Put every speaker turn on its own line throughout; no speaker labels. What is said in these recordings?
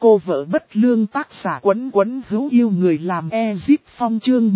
Cô vợ bất lương tác giả Quấn Quấn hữu yêu người làm Ezip Phong chương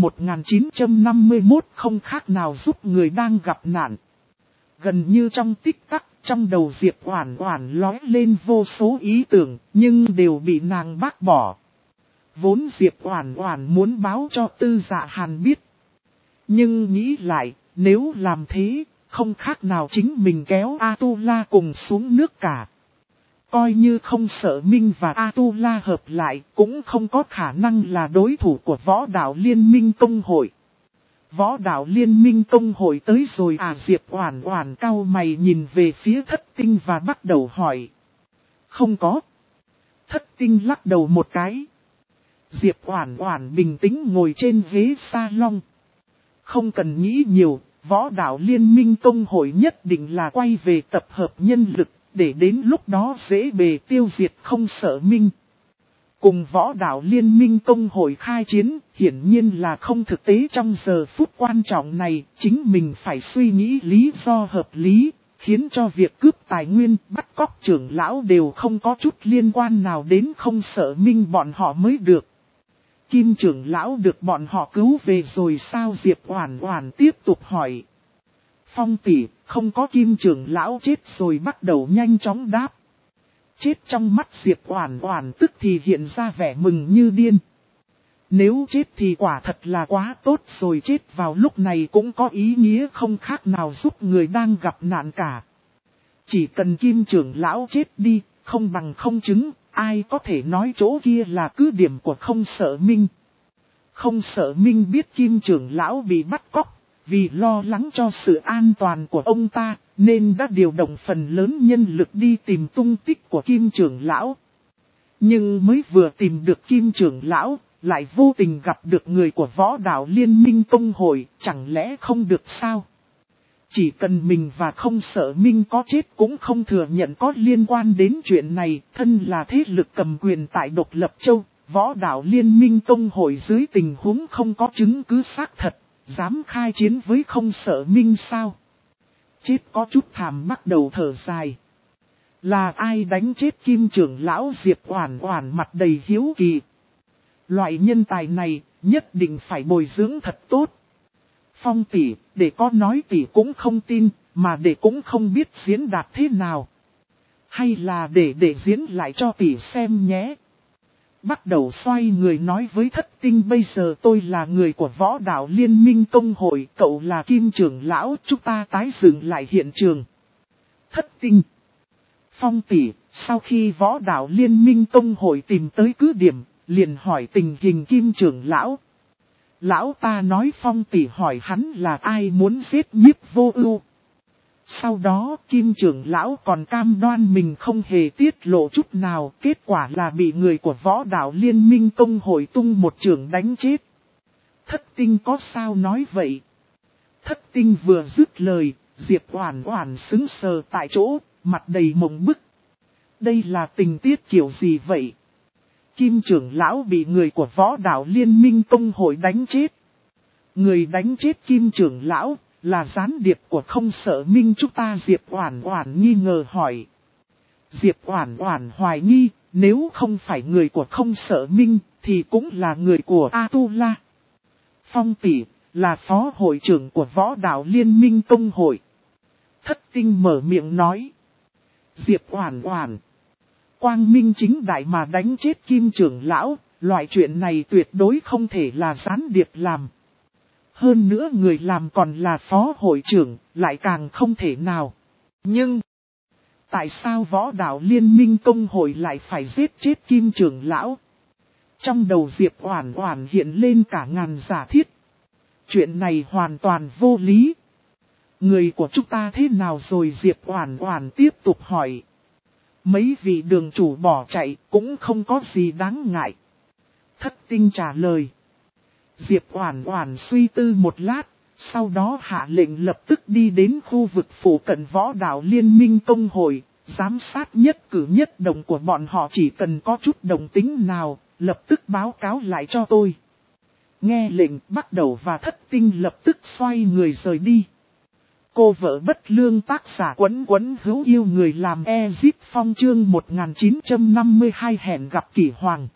1951 không khác nào giúp người đang gặp nạn. Gần như trong tích tắc, trong đầu Diệp Oản Oản lóe lên vô số ý tưởng, nhưng đều bị nàng bác bỏ. Vốn Diệp Oản Oản muốn báo cho Tư Dạ Hàn biết. Nhưng nghĩ lại, nếu làm thế, không khác nào chính mình kéo Atula cùng xuống nước cả. Coi như không Sợ Minh và Atula hợp lại, cũng không có khả năng là đối thủ của Võ Đạo Liên Minh Tông Hội. Võ Đạo Liên Minh Tông Hội tới rồi à? Diệp Oản Oản cau mày nhìn về phía Thất Tinh và bắt đầu hỏi. Không có. Thất Tinh lắc đầu một cái. Diệp Oản Oản bình tĩnh ngồi trên ghế salon. Không cần nghĩ nhiều, Võ Đạo Liên Minh Tông Hội nhất định là quay về tập hợp nhân lực, để đến lúc đó dễ bề tiêu diệt không Sợ Minh. Cùng Võ Đạo Liên Minh Tông Hội khai chiến, hiển nhiên là không thực tế trong giờ phút quan trọng này, chính mình phải suy nghĩ lý do hợp lý, khiến cho việc cướp tài nguyên, bắt cóc trưởng lão đều không có chút liên quan nào đến không Sợ Minh bọn họ mới được. Kim trưởng lão được bọn họ cứu về rồi sao? Diệp Oản Oản tiếp tục hỏi. Phong tỷ, không có Kim trưởng lão chết rồi, bắt đầu nhanh chóng đáp. Chết trong mắt Diệp Oản Oản tức thì hiện ra vẻ mừng như điên. Nếu chết thì quả thật là quá tốt rồi, chết vào lúc này cũng có ý nghĩa không khác nào giúp người đang gặp nạn cả. Chỉ cần Kim trưởng lão chết đi, không bằng không chứng, ai có thể nói chỗ kia là cứ điểm của không Sợ Minh. Không Sợ Minh biết Kim trưởng lão bị bắt cóc, vì lo lắng cho sự an toàn của ông ta, nên đã điều động phần lớn nhân lực đi tìm tung tích của Kim trưởng lão. Nhưng mới vừa tìm được Kim trưởng lão, lại vô tình gặp được người của Võ Đạo Liên Minh Tông Hội, chẳng lẽ không được sao? Chỉ cần mình và không Sợ Minh có chết cũng không thừa nhận có liên quan đến chuyện này, thân là thế lực cầm quyền tại Độc Lập Châu, Võ Đạo Liên Minh Tông Hội dưới tình huống không có chứng cứ xác thật, dám khai chiến với không Sợ Minh sao? Chết có chút thảm, bắt đầu thở dài. Là ai đánh chết Kim trưởng lão? Diệp Oản Oản mặt đầy hiếu kỳ. Loại nhân tài này nhất định phải bồi dưỡng thật tốt. Phong tỷ, để có nói tỷ cũng không tin, mà để cũng không biết diễn đạt thế nào. Hay là để diễn lại cho tỷ xem nhé. Bắt đầu xoay người nói với Thất Tinh, bây giờ tôi là người của Võ Đạo Liên Minh Tông Hội, cậu là Kim trưởng lão, chúng ta tái dựng lại hiện trường. Thất Tinh. Phong tỷ, sau khi Võ Đạo Liên Minh Tông Hội tìm tới cứ điểm, liền hỏi tình hình Kim trưởng lão. Lão ta nói Phong tỷ hỏi hắn là ai muốn giết Nhiếp Vô Ưu. Sau đó Kim trưởng lão còn cam đoan mình không hề tiết lộ chút nào, kết quả là bị người của Võ Đạo Liên Minh Tông Hội tung một chưởng đánh chết. Thất Tinh có sao nói vậy? Thất Tinh vừa dứt lời, Diệp Oản Oản sững sờ tại chỗ, mặt đầy mộng bức. Đây là tình tiết kiểu gì vậy? Kim trưởng lão bị người của Võ Đạo Liên Minh Tông Hội đánh chết. Người đánh chết Kim trưởng lão là gián điệp của không Sợ Minh chúng ta? Diệp Oản Oản nghi ngờ hỏi. Diệp Oản Oản hoài nghi, nếu không phải người của không Sợ Minh, thì cũng là người của Atula. Phong tỷ, là phó hội trưởng của Võ Đạo Liên Minh Tông Hội. Thất Tinh mở miệng nói. Diệp Oản Oản, quang minh chính đại mà đánh chết Kim trưởng lão, loại chuyện này tuyệt đối không thể là gián điệp làm. Hơn nữa người làm còn là phó hội trưởng, lại càng không thể nào. Nhưng, tại sao Võ Đạo Liên Minh Tông Hội lại phải giết chết Kim trưởng lão? Trong đầu Diệp Oản Oản hiện lên cả ngàn giả thiết. Chuyện này hoàn toàn vô lý. Người của chúng ta thế nào rồi? Diệp Oản Oản tiếp tục hỏi. Mấy vị đường chủ bỏ chạy cũng không có gì đáng ngại. Thất Tinh trả lời. Diệp Oản Oản suy tư một lát, sau đó hạ lệnh lập tức đi đến khu vực phụ cận Võ Đạo Liên Minh Tông Hội, giám sát nhất cử nhất động của bọn họ, chỉ cần có chút động tĩnh nào, lập tức báo cáo lại cho tôi. Nghe lệnh, bắt đầu và Thất Tinh lập tức xoay người rời đi. Cô vợ bất lương tác giả Quấn Quấn hữu yêu người làm Ezip Phong chương 1952 hẹn gặp Kỷ Hoàng.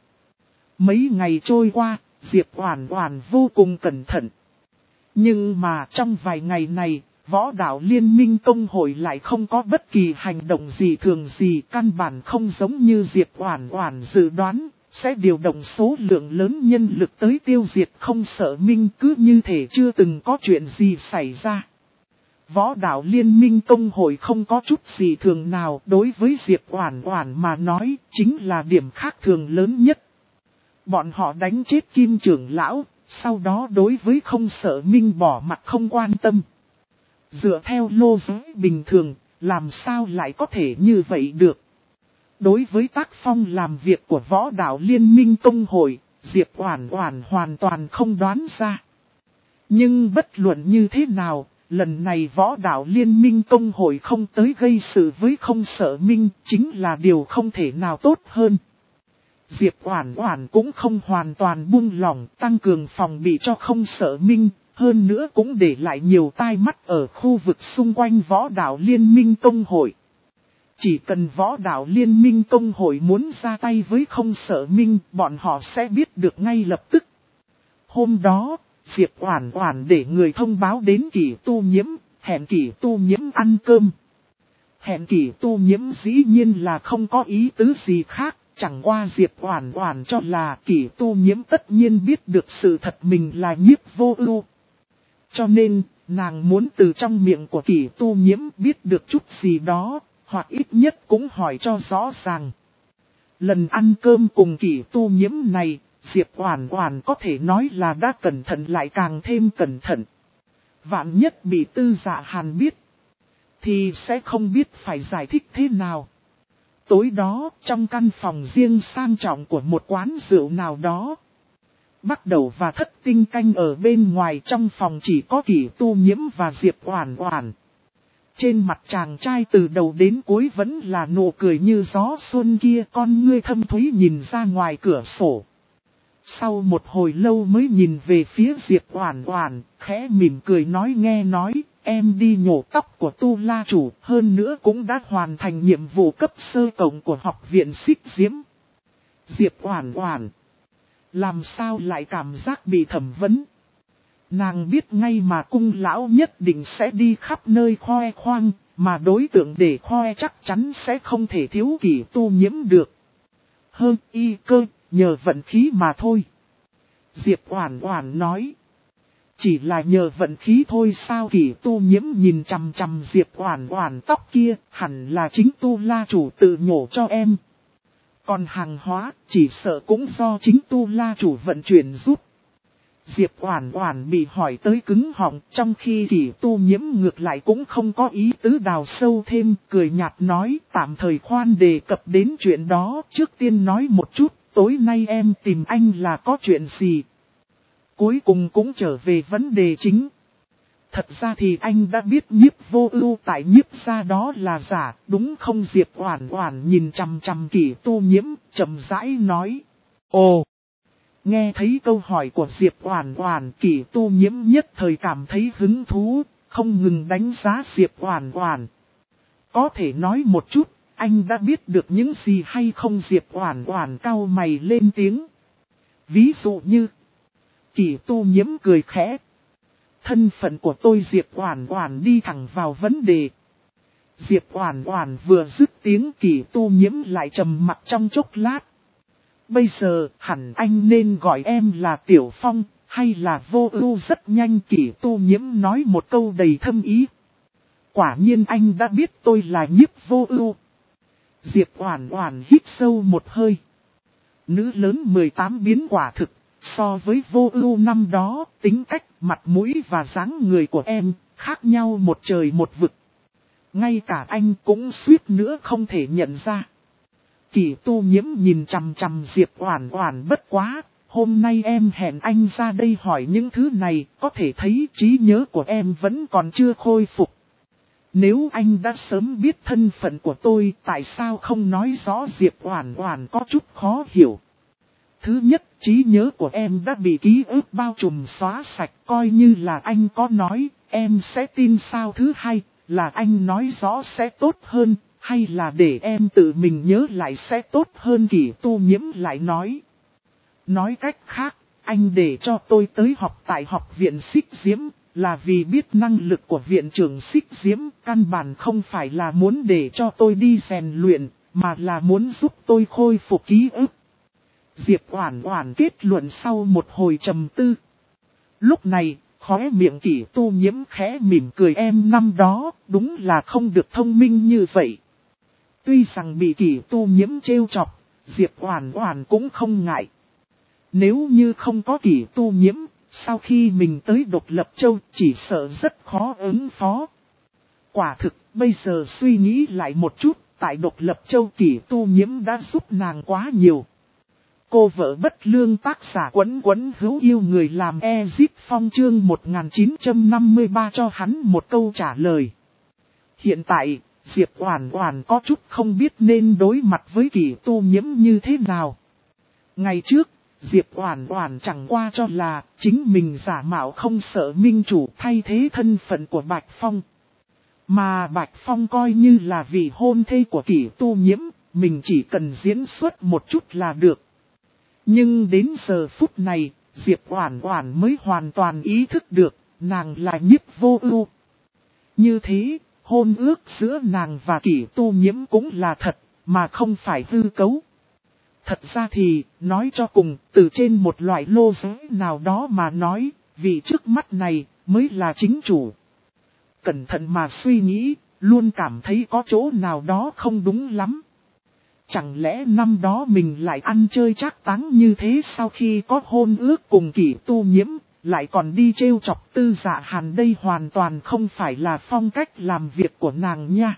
Mấy ngày trôi qua, Diệp Oản Oản vô cùng cẩn thận. Nhưng mà trong vài ngày này, Võ Đạo Liên minh Tông hội lại không có bất kỳ hành động gì thường gì, căn bản không giống như Diệp Oản Oản dự đoán, sẽ điều động số lượng lớn nhân lực tới tiêu diệt Không Sợ Minh, cứ như thể chưa từng có chuyện gì xảy ra. Võ Đạo Liên minh Tông hội không có chút gì thường nào, đối với Diệp Oản Oản mà nói, chính là điểm khác thường lớn nhất. Bọn họ đánh chết Kim trưởng lão, sau đó đối với Không Sợ Minh bỏ mặt không quan tâm. Dựa theo lô giới bình thường, làm sao lại có thể như vậy được? Đối với tác phong làm việc của Võ Đạo Liên minh Tông hội, Diệp Oản Oản hoàn toàn không đoán ra. Nhưng bất luận như thế nào, lần này Võ Đạo Liên minh Tông hội không tới gây sự với Không Sợ Minh, chính là điều không thể nào tốt hơn. Diệp Oản Oản cũng không hoàn toàn buông lỏng, tăng cường phòng bị cho Không Sợ Minh, hơn nữa cũng để lại nhiều tai mắt ở khu vực xung quanh Võ Đạo Liên minh Tông hội. Chỉ cần Võ Đạo Liên minh Tông hội muốn ra tay với Không Sợ Minh, bọn họ sẽ biết được ngay lập tức. Hôm đó, Diệp Oản Oản để người thông báo đến Kỷ Tu Nhiễm, hẹn Kỷ Tu Nhiễm ăn cơm. Hẹn Kỷ Tu Nhiễm dĩ nhiên là không có ý tứ gì khác, chẳng qua Diệp Oản Oản cho là Kỷ Tu Nhiễm tất nhiên biết được sự thật mình là Nhiếp Vô Ưu. Cho nên, nàng muốn từ trong miệng của Kỷ Tu Nhiễm biết được chút gì đó, hoặc ít nhất cũng hỏi cho rõ ràng. Lần ăn cơm cùng Kỷ Tu Nhiễm này, Diệp Oản Oản có thể nói là đã cẩn thận lại càng thêm cẩn thận. Vạn nhất bị Tư Dạ Hàn biết, thì sẽ không biết phải giải thích thế nào. Tối đó, trong căn phòng riêng sang trọng của một quán rượu nào đó, Bắc Đầu và Thất Tinh canh ở bên ngoài, trong phòng chỉ có Kỷ Tu Nhiễm và Diệp Oản Oản. Trên mặt chàng trai từ đầu đến cuối vẫn là nụ cười như gió xuân kia, con ngươi thâm thúy nhìn ra ngoài cửa sổ. Sau một hồi lâu mới nhìn về phía Diệp Oản Oản, khẽ mỉm cười nói nghe nói, em đi nhổ tóc của Tu La chủ, hơn nữa cũng đã hoàn thành nhiệm vụ cấp sơ cộng của học viện Xích Diễm. Diệp Oản Oản, làm sao lại cảm giác bị thẩm vấn? Nàng biết ngay mà cung lão nhất định sẽ đi khắp nơi khoe khoang, mà đối tượng để khoe chắc chắn sẽ không thể thiếu Kỷ Tu Nhiễm được. Hơn y cơ, nhờ vận khí mà thôi. Diệp Oản Oản nói. Chỉ là nhờ vận khí thôi sao? Kỷ Tu Nhiễm nhìn chằm chằm Diệp Oản Oản, tóc kia hẳn là chính Tu La chủ tự nhổ cho em. Còn hàng hóa chỉ sợ cũng do chính Tu La chủ vận chuyển giúp. Diệp Oản Oản bị hỏi tới cứng họng, trong khi Kỷ Tu Nhiễm ngược lại cũng không có ý tứ đào sâu thêm, cười nhạt nói tạm thời khoan đề cập đến chuyện đó, trước tiên nói một chút, tối nay em tìm anh là có chuyện gì? Cuối cùng cũng trở về vấn đề chính. Thật ra thì anh đã biết Nhiếp Vô Ưu tại Nhiếp gia đó là giả, đúng không? Diệp Oản Oản nhìn chằm chằm Kỷ Tu Nhiễm, chậm rãi nói. Ồ! Nghe thấy câu hỏi của Diệp Oản Oản, Kỷ Tu Nhiễm nhất thời cảm thấy hứng thú, không ngừng đánh giá Diệp Oản Oản. Có thể nói một chút, anh đã biết được những gì hay không? Diệp Oản Oản cau mày lên tiếng. Ví dụ như... Kỷ Tu Nhiễm cười khẽ. Thân phận của tôi. Diệp Oản Oản đi thẳng vào vấn đề. Diệp Oản Oản vừa dứt tiếng, Kỷ Tu Nhiễm lại trầm mặc trong chốc lát. Bây giờ hẳn anh nên gọi em là Tiểu Phong hay là Vô Ưu? Rất nhanh Kỷ Tu Nhiễm nói một câu đầy thâm ý. Quả nhiên anh đã biết tôi là Nhiếp Vô Ưu. Diệp Oản Oản hít sâu một hơi. Nữ lớn 18 biến quả thực. So với Vô Ưu năm đó, tính cách, mặt mũi và dáng người của em, khác nhau một trời một vực. Ngay cả anh cũng suýt nữa không thể nhận ra. Kỷ Tu Nhiễm nhìn chằm chằm Diệp Oản Oản, bất quá, hôm nay em hẹn anh ra đây hỏi những thứ này, có thể thấy trí nhớ của em vẫn còn chưa khôi phục. Nếu anh đã sớm biết thân phận của tôi, tại sao không nói rõ? Diệp Oản Oản có chút khó hiểu. Thứ nhất, trí nhớ của em đã bị ký ức bao trùm xóa sạch, coi như là anh có nói, em sẽ tin sao? Thứ hai, là anh nói rõ sẽ tốt hơn, hay là để em tự mình nhớ lại sẽ tốt hơn? Kỷ Tu Nhiễm lại nói. Nói cách khác, anh để cho tôi tới học tại học viện Xích Diễm, là vì biết năng lực của viện trưởng Xích Diễm, căn bản không phải là muốn để cho tôi đi rèn luyện, mà là muốn giúp tôi khôi phục ký ức. Diệp Oản Oản kết luận sau một hồi trầm tư. Lúc này, khóe miệng Kỷ Tu Nhiễm khẽ mỉm cười, em năm đó đúng là không được thông minh như vậy. Tuy rằng bị Kỷ Tu Nhiễm trêu chọc, Diệp Oản Oản cũng không ngại. Nếu như không có Kỷ Tu Nhiễm, sau khi mình tới Độc Lập Châu chỉ sợ rất khó ứng phó. Quả thực, bây giờ suy nghĩ lại một chút, tại Độc Lập Châu Kỷ Tu Nhiễm đã giúp nàng quá nhiều. Cô vợ bất lương tác giả Quấn Quấn hữu yêu người làm Ezip Phong chương 1953 cho hắn một câu trả lời. Hiện tại, Diệp Oản Oản có chút không biết nên đối mặt với Kỷ Tu Nhiễm như thế nào. Ngày trước, Diệp Oản Oản chẳng qua cho là chính mình giả mạo không sợ minh chủ thay thế thân phận của Bạch Phong. Mà Bạch Phong coi như là vị hôn thê của Kỷ Tu Nhiễm, mình chỉ cần diễn xuất một chút là được. Nhưng đến giờ phút này, Diệp Oản Oản mới hoàn toàn ý thức được, nàng là Nhiếp Vô Ưu. Như thế, hôn ước giữa nàng và Kỷ Tu Nhiễm cũng là thật, mà không phải hư cấu. Thật ra thì, nói cho cùng, từ trên một loại lô giới nào đó mà nói, vị trước mắt này mới là chính chủ. Cẩn thận mà suy nghĩ, luôn cảm thấy có chỗ nào đó không đúng lắm. Chẳng lẽ năm đó mình lại ăn chơi trác táng như thế, sau khi có hôn ước cùng Kỷ Tu Nhiễm, lại còn đi trêu chọc Tư Dạ Hàn? Đây hoàn toàn không phải là phong cách làm việc của nàng nha.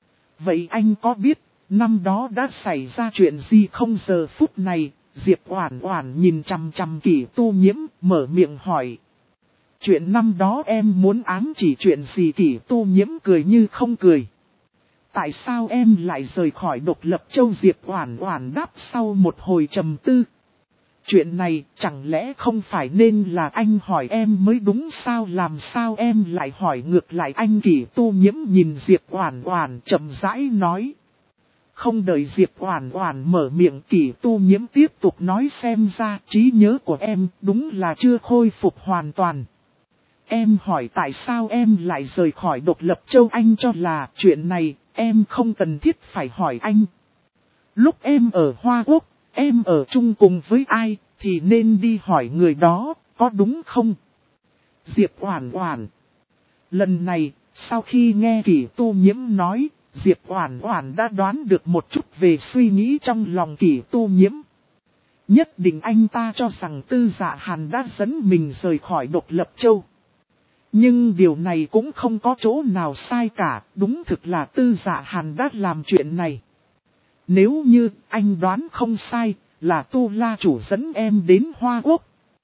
Vậy anh có biết, năm đó đã xảy ra chuyện gì không? Giờ phút này, Diệp Oản Oản nhìn chằm chằm Kỷ Tu Nhiễm, mở miệng hỏi. Chuyện năm đó em muốn ám chỉ chuyện gì? Kỷ Tu Nhiễm cười như không cười. Tại sao em lại rời khỏi Độc Lập Châu? Diệp Oản Oản đáp sau một hồi trầm tư. Chuyện này chẳng lẽ không phải nên là anh hỏi em mới đúng sao? Làm sao em lại hỏi ngược lại anh? Kỷ Tu Nhiễm nhìn Diệp Oản Oản chậm rãi nói. Không đợi Diệp Oản Oản mở miệng, Kỷ Tu Nhiễm tiếp tục nói, xem ra trí nhớ của em đúng là chưa khôi phục hoàn toàn. Em hỏi tại sao em lại rời khỏi Độc Lập Châu? Anh cho là chuyện này em không cần thiết phải hỏi anh. Lúc em ở Hoa Quốc, em ở chung cùng với ai thì nên đi hỏi người đó, có đúng không? Diệp Oản Oản. Lần này, sau khi nghe Kỷ Tu Nhiễm nói, Diệp Oản Oản đã đoán được một chút về suy nghĩ trong lòng Kỷ Tu Nhiễm. Nhất định anh ta cho rằng Tư Dạ Hàn đã dẫn mình rời khỏi Độc Lập Châu. Nhưng điều này cũng không có chỗ nào sai cả, đúng thực là Tư Dạ Hàn đã làm chuyện này. Nếu như anh đoán không sai, là Tu La chủ dẫn em đến Hoa Quốc.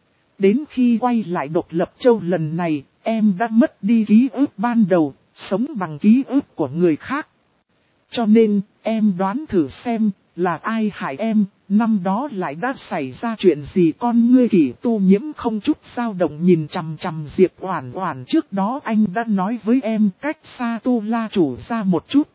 Đến khi quay lại Độc Lập Châu lần này, em đã mất đi ký ức ban đầu, sống bằng ký ức của người khác. Cho nên, em đoán thử xem, là ai hại em, năm đó lại đã xảy ra chuyện gì? Con ngươi Kỷ Tu Nhiễm không chút dao động nhìn chằm chằm Diệp Oản Oản. Trước đó anh đã nói với em cách xa Tu La chủ ra một chút.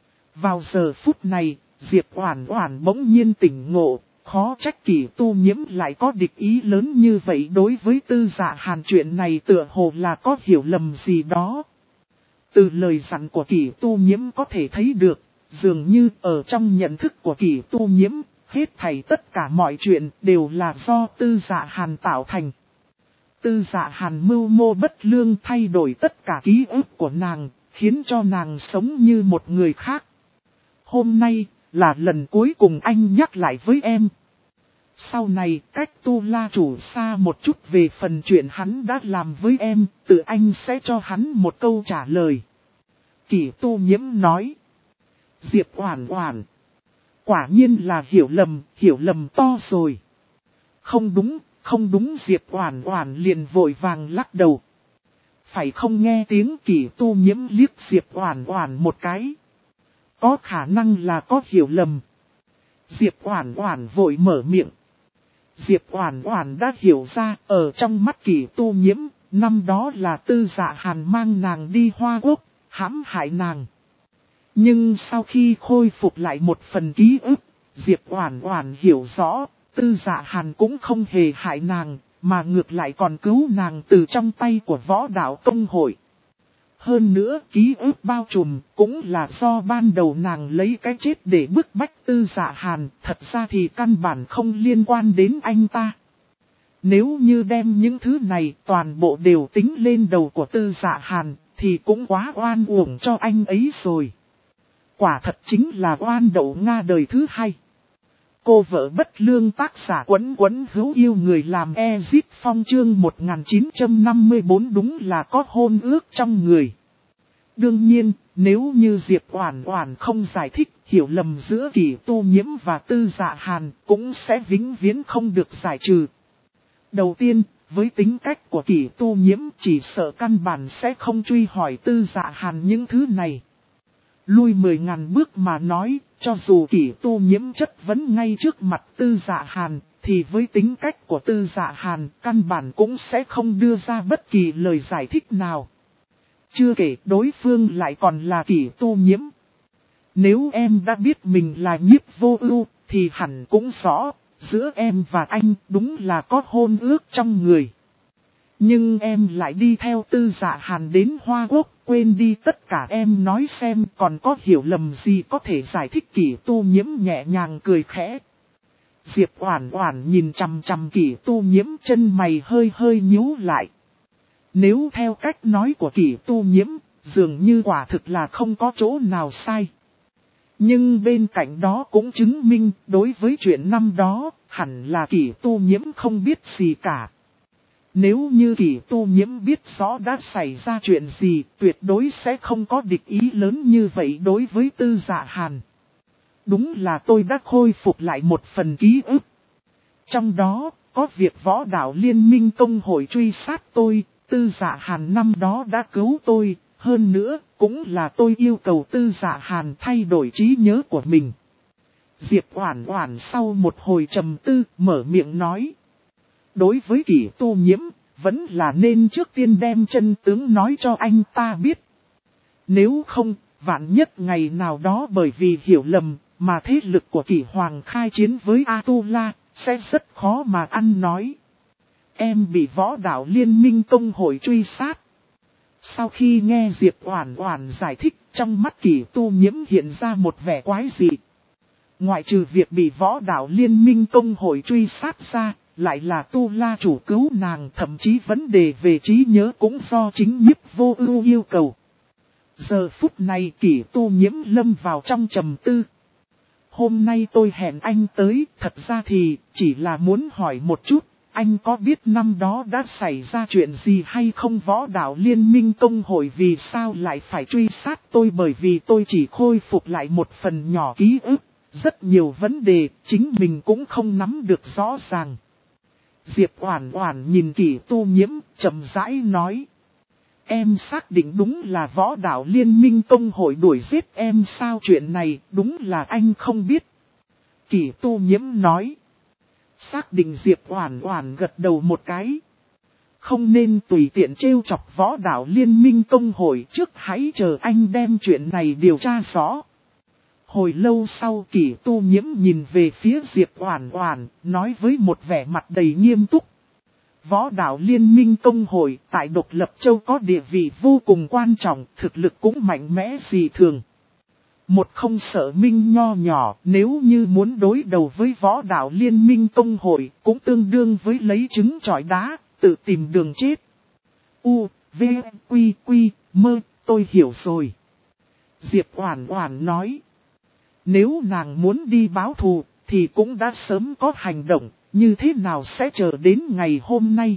Vào giờ phút này, Diệp Oản Oản bỗng nhiên tỉnh ngộ, khó trách Kỷ Tu Nhiễm lại có địch ý lớn như vậy đối với Tư Dạ Hàn. Chuyện này tựa hồ là có hiểu lầm gì đó. Từ lời dặn của Kỷ Tu Nhiễm có thể thấy được, dường như ở trong nhận thức của Kỷ Tu Nhiễm, hết thảy tất cả mọi chuyện đều là do Tư Dạ Hàn tạo thành. Tư Dạ Hàn mưu mô bất lương thay đổi tất cả ký ức của nàng, khiến cho nàng sống như một người khác. Hôm nay, là lần cuối cùng anh nhắc lại với em. Sau này, cách Tu La chủ xa một chút về phần chuyện hắn đã làm với em, tự anh sẽ cho hắn một câu trả lời. Kỷ Tu Nhiễm nói. Diệp Oản Oản. Quả nhiên là hiểu lầm to rồi. Không đúng, Diệp Oản Oản liền vội vàng lắc đầu. Phải không? Nghe tiếng Kỷ Tu Nhiễm liếc Diệp Oản Oản một cái. Có khả năng là có hiểu lầm. Diệp Oản Oản vội mở miệng. Diệp Oản Oản đã hiểu ra, ở trong mắt Kỷ Tu Nhiễm, năm đó là Tư Dạ Hàn mang nàng đi Hoa Quốc, hãm hại nàng. Nhưng sau khi khôi phục lại một phần ký ức, Diệp Oản Oản hiểu rõ, Tư Dạ Hàn cũng không hề hại nàng, mà ngược lại còn cứu nàng từ trong tay của võ đạo công hội. Hơn nữa, ký ức bao trùm cũng là do ban đầu nàng lấy cái chết để bức bách Tư Dạ Hàn, thật ra thì căn bản không liên quan đến anh ta. Nếu như đem những thứ này toàn bộ đều tính lên đầu của Tư Dạ Hàn, thì cũng quá oan uổng cho anh ấy rồi. Quả thật chính là oan đậu Nga đời thứ hai. Cô vợ bất lương tác giả Quấn Quấn hữu yêu người làm Ezip Phong chương 1954 đúng là có hôn ước trong người. Đương nhiên, nếu như Diệp Oản Oản không giải thích, hiểu lầm giữa Kỷ Tu Nhiễm và Tư Dạ Hàn cũng sẽ vĩnh viễn không được giải trừ. Đầu tiên, với tính cách của Kỷ Tu Nhiễm chỉ sợ căn bản sẽ không truy hỏi Tư Dạ Hàn những thứ này. Lui 10.000 bước mà nói, cho dù Kỷ Tu Nhiễm chất vấn ngay trước mặt Tư Dạ Hàn, thì với tính cách của Tư Dạ Hàn, căn bản cũng sẽ không đưa ra bất kỳ lời giải thích nào. Chưa kể đối phương lại còn là Kỷ Tu Nhiễm. Nếu em đã biết mình là Nhiếp Vô Ưu, thì hẳn cũng rõ, giữa em và anh đúng là có hôn ước trong người. Nhưng em lại đi theo Tư Dạ Hàn đến Hoa Quốc, quên đi tất cả em nói xem còn có hiểu lầm gì có thể giải thích. Kỷ Tu Nhiễm nhẹ nhàng cười khẽ. Diệp Oản Oản nhìn chằm chằm Kỷ Tu Nhiễm, chân mày hơi hơi nhíu lại. Nếu theo cách nói của Kỷ Tu Nhiễm, dường như quả thực là không có chỗ nào sai. Nhưng bên cạnh đó cũng chứng minh đối với chuyện năm đó, hẳn là Kỷ Tu Nhiễm không biết gì cả. Nếu như Kỷ Tu Nhiễm biết rõ đã xảy ra chuyện gì, tuyệt đối sẽ không có địch ý lớn như vậy đối với Tư Dạ Hàn. Đúng là tôi đã khôi phục lại một phần ký ức. Trong đó, có việc võ đạo liên minh công hội truy sát tôi, Tư Dạ Hàn năm đó đã cứu tôi, hơn nữa, cũng là tôi yêu cầu Tư Dạ Hàn thay đổi trí nhớ của mình. Diệp Oản Oản sau một hồi trầm tư, mở miệng nói. Đối với Kỷ Tu Nhiễm, vẫn là nên trước tiên đem chân tướng nói cho anh ta biết. Nếu không, vạn nhất ngày nào đó bởi vì hiểu lầm, mà thế lực của Kỷ Hoàng khai chiến với Atula, sẽ rất khó mà ăn nói. Em bị võ đạo liên minh công hội truy sát. Sau khi nghe Diệp Oản Oản giải thích, trong mắt Kỷ Tu Nhiễm hiện ra một vẻ quái dị. Ngoại trừ việc bị võ đạo liên minh công hội truy sát ra, lại là Tu La chủ cứu nàng, thậm chí vấn đề về trí nhớ cũng do chính Nhiếp Vô Ưu yêu cầu. Giờ phút này Kỷ Tu Nhiễm lâm vào trong trầm tư. Hôm nay tôi hẹn anh tới, thật ra thì chỉ là muốn hỏi một chút, anh có biết năm đó đã xảy ra chuyện gì hay không? Võ đạo liên minh công hội vì sao lại phải truy sát tôi? Bởi vì tôi chỉ khôi phục lại một phần nhỏ ký ức, rất nhiều vấn đề chính mình cũng không nắm được rõ ràng. Diệp Oản Oản nhìn Kỷ Tu Nhiễm, chậm rãi nói. Em xác định đúng là võ đạo liên minh công hội đuổi giết em sao? Chuyện này đúng là anh không biết. Kỷ Tu Nhiễm nói. Xác định. Diệp Oản Oản gật đầu một cái. Không nên tùy tiện trêu chọc võ đạo liên minh công hội, trước hãy chờ anh đem chuyện này điều tra rõ. Hồi lâu sau Kỷ Tu Nhiễm nhìn về phía Diệp Oản Oản, nói với một vẻ mặt đầy nghiêm túc. Võ đạo liên minh công hội tại Độc Lập Châu có địa vị vô cùng quan trọng, thực lực cũng mạnh mẽ dị thường. Một không sợ minh nho nhỏ, nếu như muốn đối đầu với võ đạo liên minh công hội, cũng tương đương với lấy trứng trọi đá, tự tìm đường chết. U, V, Quy, Quy, Mơ, tôi hiểu rồi. Diệp Oản Oản nói. Nếu nàng muốn đi báo thù, thì cũng đã sớm có hành động, như thế nào sẽ chờ đến ngày hôm nay.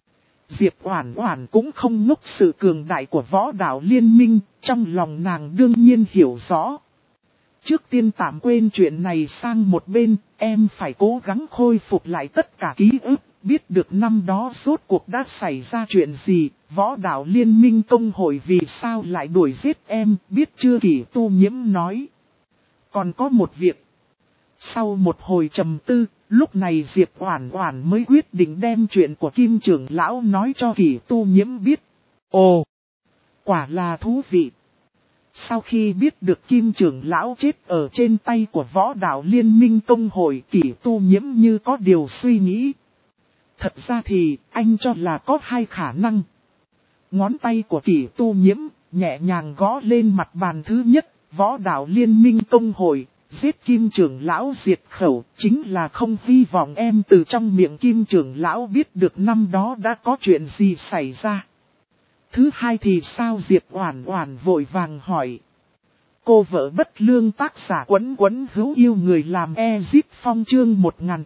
Diệp Oản Oản cũng không ngốc sự cường đại của võ đạo liên minh, trong lòng nàng đương nhiên hiểu rõ. Trước tiên tạm quên chuyện này sang một bên, em phải cố gắng khôi phục lại tất cả ký ức, biết được năm đó rốt cuộc đã xảy ra chuyện gì, võ đạo liên minh công hội vì sao lại đuổi giết em, biết chưa? Kỷ Tu Nhiễm nói. Còn có một việc. Sau một hồi trầm tư, lúc này Diệp Oản Oản mới quyết định đem chuyện của Kim trưởng lão nói cho Kỷ Tu Nhiễm biết. Ồ, quả là thú vị. Sau khi biết được Kim trưởng lão chết ở trên tay của Võ Đạo Liên Minh Tông hội, Kỷ Tu Nhiễm như có điều suy nghĩ. Thật ra thì, anh cho là có hai khả năng. Ngón tay của Kỷ Tu Nhiễm, nhẹ nhàng gõ lên mặt bàn thứ nhất, Võ Đạo Liên Minh Tông hội, giết Kim trưởng lão diệt khẩu, chính là không hy vọng em từ trong miệng Kim trưởng lão biết được năm đó đã có chuyện gì xảy ra. Thứ hai thì sao? Diệp Oản Oản vội vàng hỏi. Cô vợ bất lương tác giả Quấn Quấn hữu yêu người làm Ezip Phong chương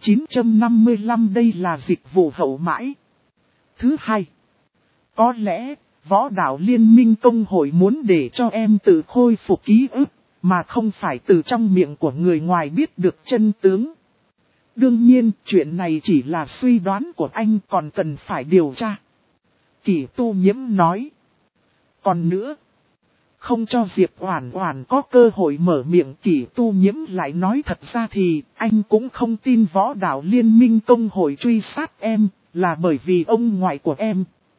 1955 đây là dịch vụ hậu mãi. Thứ hai, có lẽ Võ Đạo Liên Minh Tông hội muốn để cho em tự khôi phục ký ức, mà không phải từ trong miệng của người ngoài biết được chân tướng. Đương nhiên, chuyện này chỉ là suy đoán của anh, còn cần phải điều tra. Kỷ Tu Nhiễm nói. Còn nữa, không cho Diệp Oản Oản có cơ hội mở miệng, Kỷ Tu Nhiễm lại nói thật ra thì anh cũng không tin Võ Đạo Liên Minh Tông hội truy sát em, là bởi vì ông ngoại của em.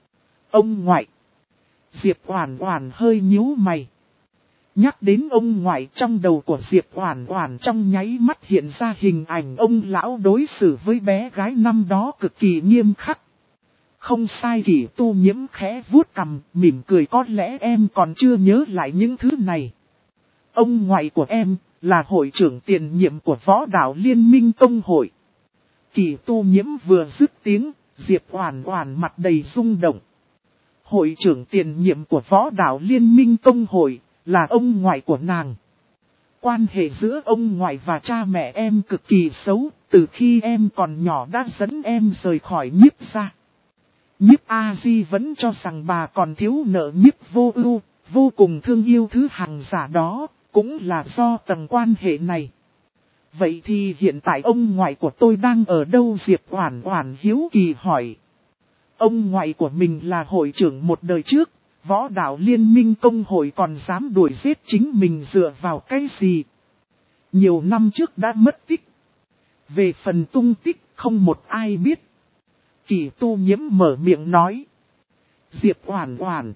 Ông ngoại. Diệp Oản Oản hơi nhíu mày. Nhắc đến ông ngoại, trong đầu của Diệp Oản Oản trong nháy mắt hiện ra hình ảnh ông lão đối xử với bé gái năm đó cực kỳ nghiêm khắc. Không sai. Kỷ Tu Nhiễm khẽ vuốt cằm, mỉm cười, có lẽ em còn chưa nhớ lại những thứ này. Ông ngoại của em là hội trưởng tiền nhiệm của Võ Đạo Liên Minh Tông hội. Kỷ Tu Nhiễm vừa dứt tiếng, Diệp Oản Oản mặt đầy rung động. Hội trưởng tiền nhiệm của Võ Đạo Liên Minh Tông hội là ông ngoại của nàng. Quan hệ giữa ông ngoại và cha mẹ em cực kỳ xấu, từ khi em còn nhỏ đã dẫn em rời khỏi Nhiếp gia. Nhiếp A Di vẫn cho rằng bà còn thiếu nợ Nhiếp Vô Ưu, vô cùng thương yêu thứ hàng giả đó, cũng là do tầng quan hệ này. Vậy thì hiện tại ông ngoại của tôi đang ở đâu? Diệp Oản Oản hiếu kỳ hỏi. Ông ngoại của mình là hội trưởng một đời trước, Võ Đạo Liên Minh Tông hội còn dám đuổi giết chính mình dựa vào cái gì? Nhiều năm trước đã mất tích. Về phần tung tích không một ai biết. Kỷ Tu Nhiễm mở miệng nói. Diệp Oản Oản,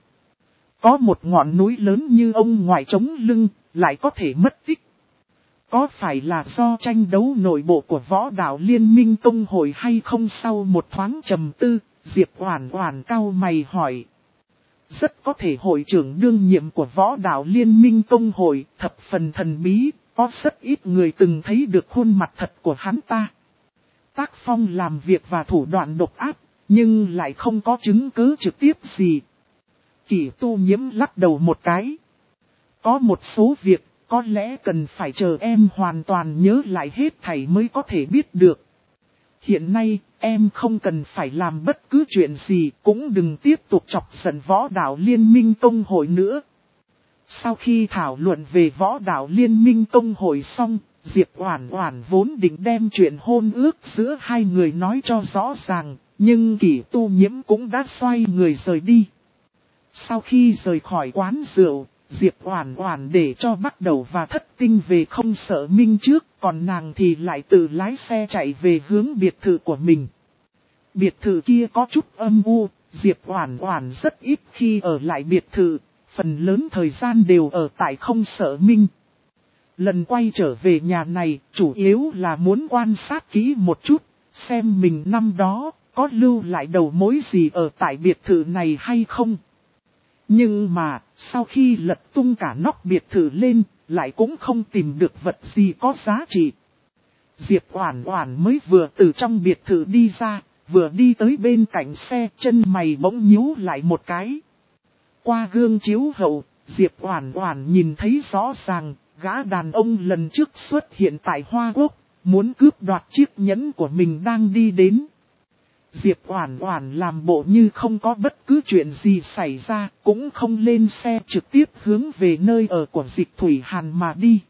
có một ngọn núi lớn như ông ngoại chống lưng, lại có thể mất tích. Có phải là do tranh đấu nội bộ của Võ Đạo Liên Minh Tông hội hay không? Sau một thoáng trầm tư, Diệp Oản Oản cau mày hỏi. Rất có thể hội trưởng đương nhiệm của Võ Đạo Liên Minh Tông hội thập phần thần bí, có rất ít người từng thấy được khuôn mặt thật của hắn ta. Tác phong làm việc và thủ đoạn độc ác, nhưng lại không có chứng cứ trực tiếp gì. Kỷ Tu Nhiễm lắc đầu một cái. Có một số việc, có lẽ cần phải chờ em hoàn toàn nhớ lại hết thảy mới có thể biết được. Hiện nay, em không cần phải làm bất cứ chuyện gì, cũng đừng tiếp tục chọc giận Võ Đạo Liên Minh Tông hội nữa. Sau khi thảo luận về Võ Đạo Liên Minh Tông hội xong, Diệp Oản Oản vốn định đem chuyện hôn ước giữa hai người nói cho rõ ràng, nhưng Kỷ Tu Nhiễm cũng đã xoay người rời đi. Sau khi rời khỏi quán rượu, Diệp Oản Oản để cho Bắc Đầu và Thất Tinh về Không Sợ Minh trước, còn nàng thì lại tự lái xe chạy về hướng biệt thự của mình. Biệt thự kia có chút âm u, Diệp Oản Oản rất ít khi ở lại biệt thự, phần lớn thời gian đều ở tại Không Sợ Minh. Lần quay trở về nhà này, chủ yếu là muốn quan sát kỹ một chút, xem mình năm đó có lưu lại đầu mối gì ở tại biệt thự này hay không. Nhưng mà, sau khi lật tung cả nóc biệt thự lên, lại cũng không tìm được vật gì có giá trị. Diệp Oản Oản mới vừa từ trong biệt thự đi ra, vừa đi tới bên cạnh xe, chân mày bỗng nhíu lại một cái. Qua gương chiếu hậu, Diệp Oản Oản nhìn thấy rõ ràng, gã đàn ông lần trước xuất hiện tại Hoa Quốc, muốn cướp đoạt chiếc nhẫn của mình đang đi đến. Diệp Oản Oản làm bộ như không có bất cứ chuyện gì xảy ra, cũng không lên xe, trực tiếp hướng về nơi ở của Dịch Thủy Hàn mà đi.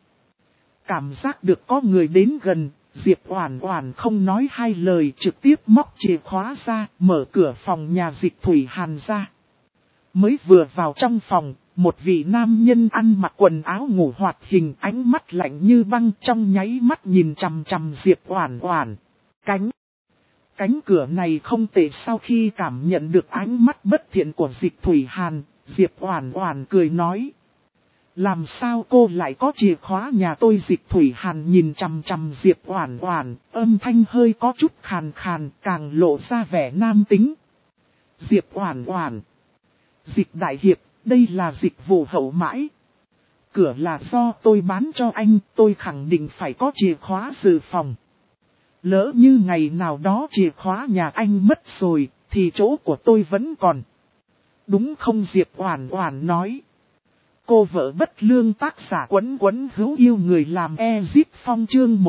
Cảm giác được có người đến gần, Diệp Oản Oản không nói hai lời, trực tiếp móc chìa khóa ra, mở cửa phòng nhà Dịch Thủy Hàn ra. Mới vừa vào trong phòng, một vị nam nhân ăn mặc quần áo ngủ hoạt hình, ánh mắt lạnh như băng, trong nháy mắt nhìn chằm chằm Diệp Oản Oản. Cánh cửa này không tệ. Sau khi cảm nhận được ánh mắt bất thiện của Dịch Thủy Hàn, Diệp Oản Oản cười nói. Làm sao cô lại có chìa khóa nhà tôi? Dịch Thủy Hàn nhìn chằm chằm Diệp Oản Oản, âm thanh hơi có chút khàn khàn, càng lộ ra vẻ nam tính. Diệp Oản Oản. Dịch đại hiệp, đây là dịch vụ hậu mãi. Cửa là do tôi bán cho anh, tôi khẳng định phải có chìa khóa dự phòng. Lỡ như ngày nào đó chìa khóa nhà anh mất rồi, thì chỗ của tôi vẫn còn. Đúng không? Diệp Oản Oản nói. Cô vợ bất lương, tác giả Quấn Quấn hữu yêu người làm Ezip Phong chương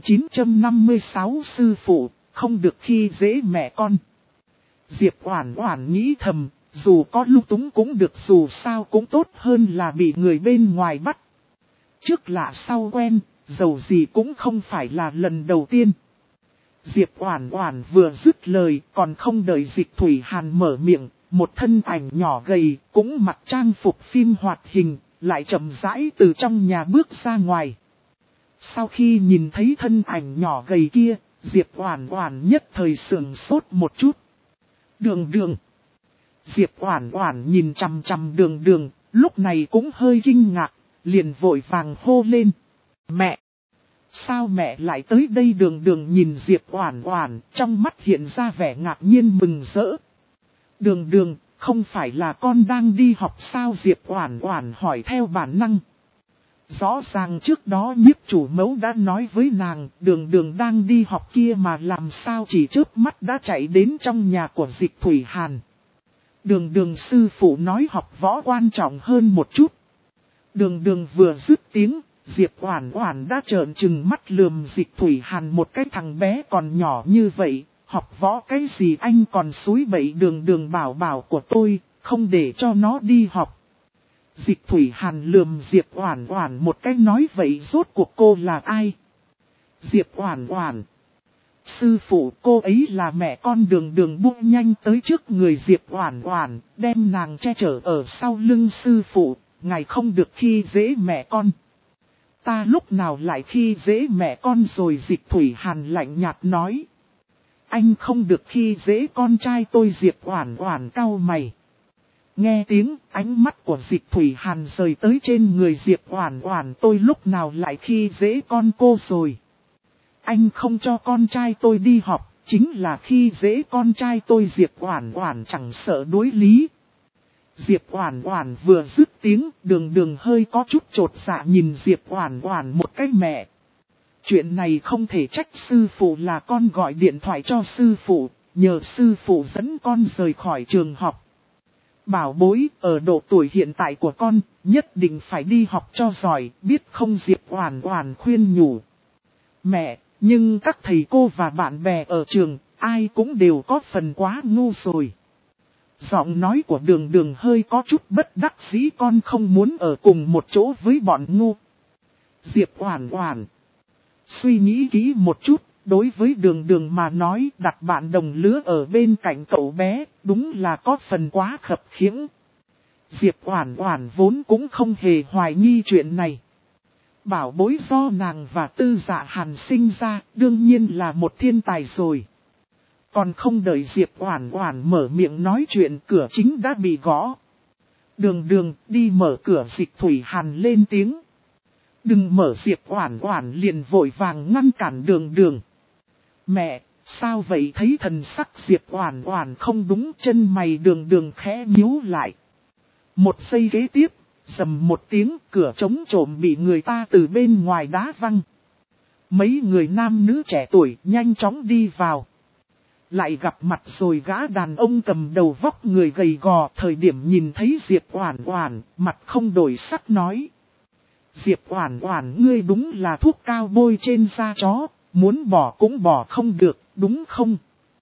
1956 sư phụ, không được khi dễ mẹ con. Diệp Oản Oản nghĩ thầm, dù có lung túng cũng được, dù sao cũng tốt hơn là bị người bên ngoài bắt. Trước lạ sau quen, dầu gì cũng không phải là lần đầu tiên. Diệp Oản Oản vừa dứt lời, còn không đợi Dịch Thủy Hàn mở miệng, một thân ảnh nhỏ gầy, cũng mặc trang phục phim hoạt hình, lại chậm rãi từ trong nhà bước ra ngoài. Sau khi nhìn thấy thân ảnh nhỏ gầy kia, Diệp Oản Oản nhất thời sững sốt một chút. Đường Đường. Diệp Oản Oản nhìn chằm chằm Đường Đường, lúc này cũng hơi kinh ngạc, liền vội vàng hô lên. Mẹ! Sao mẹ lại tới đây? Đường Đường nhìn Diệp Oản Oản, trong mắt hiện ra vẻ ngạc nhiên mừng rỡ. Đường Đường, không phải là con đang đi học sao? Diệp Oản Oản hỏi theo bản năng. Rõ ràng trước đó Nhiếp chủ mẫu đã nói với nàng, Đường Đường đang đi học kia mà làm sao chỉ chớp mắt đã chạy đến trong nhà của Dịch Thủy Hàn. Đường Đường sư phụ nói học võ quan trọng hơn một chút. Đường Đường vừa dứt tiếng, Diệp Oản Oản đã trợn trừng mắt lườm Dịch Thủy Hàn một cái, thằng bé còn nhỏ như vậy, học võ cái gì anh còn xúi bậy Đường Đường bảo bảo của tôi, không để cho nó đi học. Dịch Thủy Hàn lườm Diệp Oản Oản một cái nói vậy rốt cuộc cô là ai? Diệp Oản Oản. Sư phụ, cô ấy là mẹ con. Đường Đường buông nhanh tới trước người Diệp Oản Oản, đem nàng che chở ở sau lưng. Sư phụ, ngài không được khi dễ mẹ con. Ta lúc nào lại khi dễ mẹ con rồi? Dịch Thủy Hàn lạnh nhạt nói. Anh không được khi dễ con trai tôi. Diệp Oản Oản cau mày. Nghe tiếng, ánh mắt của Dịch Thủy Hàn rời tới trên người Diệp Oản Oản. Tôi lúc nào lại khi dễ con cô rồi? Anh không cho con trai tôi đi học, chính là khi dễ con trai tôi. Diệp Oản Oản chẳng sợ đối lý. Diệp Oản Oản vừa dứt tiếng, Đường Đường hơi có chút chột dạ nhìn Diệp Oản Oản một cái. Mẹ. Chuyện này không thể trách sư phụ, là con gọi điện thoại cho sư phụ, nhờ sư phụ dẫn con rời khỏi trường học. Bảo bối, ở độ tuổi hiện tại của con, nhất định phải đi học cho giỏi, biết không? Diệp Oản Oản khuyên nhủ. Mẹ, nhưng các thầy cô và bạn bè ở trường, ai cũng đều có phần quá ngu rồi. Giọng nói của Đường Đường hơi có chút bất đắc dĩ, con không muốn ở cùng một chỗ với bọn ngu. Diệp Oản Oản suy nghĩ kỹ một chút, đối với Đường Đường mà nói, đặt bạn đồng lứa ở bên cạnh cậu bé, đúng là có phần quá khập khiễng. Diệp Oản Oản vốn cũng không hề hoài nghi chuyện này. Bảo bối do nàng và Tư Dạ Hàn sinh ra, đương nhiên là một thiên tài rồi. Còn không đợi Diệp Oản Oản mở miệng nói chuyện, cửa chính đã bị gõ. Đường Đường, đi mở cửa. Dịch Thủy Hàn lên tiếng. Đừng mở. Diệp Oản Oản liền vội vàng ngăn cản Đường Đường. Mẹ, sao vậy? Thấy thần sắc Diệp Oản Oản không đúng, chân mày Đường Đường khẽ nhíu lại. Một giây kế tiếp, rầm một tiếng, cửa trống trộm bị người ta từ bên ngoài đá văng. Mấy người nam nữ trẻ tuổi nhanh chóng đi vào. Lại gặp mặt rồi gã đàn ông cầm đầu vóc người gầy gò. Thời điểm nhìn thấy Diệp Oản Oản, mặt không đổi sắc nói. Diệp Oản Oản, ngươi đúng là thuốc cao bôi trên da chó, muốn bỏ cũng bỏ không được, đúng không?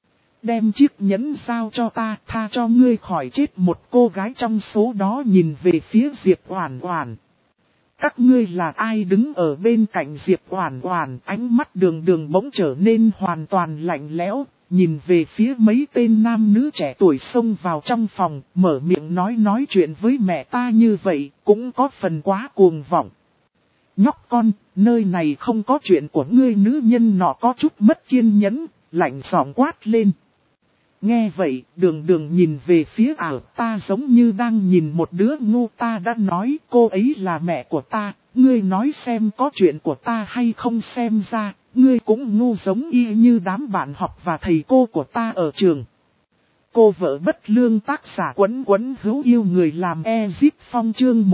Đem chiếc nhẫn giao cho ta, tha cho ngươi khỏi chết. Một cô gái trong số đó nhìn về phía Diệp Oản Oản. Các ngươi là ai đứng ở bên cạnh Diệp Oản Oản? Ánh mắt Đường Đường bỗng trở nên hoàn toàn lạnh lẽo, nhìn về phía mấy tên nam nữ trẻ tuổi xông vào trong phòng, mở miệng nói chuyện với mẹ ta như vậy, cũng có phần quá cuồng vọng. Nhóc con, nơi này không có chuyện của ngươi. Nữ nhân nọ có chút mất kiên nhẫn, lạnh giọng quát lên. Nghe vậy, đường đường nhìn về phía ảo, ta giống như đang nhìn một đứa ngu. Ta đã nói cô ấy là mẹ của ta, ngươi nói xem có chuyện của ta hay không. Xem ra, ngươi cũng ngu giống y như đám bạn học và thầy cô của ta ở trường. Cô vợ bất lương. Tác giả Quấn Quấn Hữu Yêu người làm Ezip Phong chương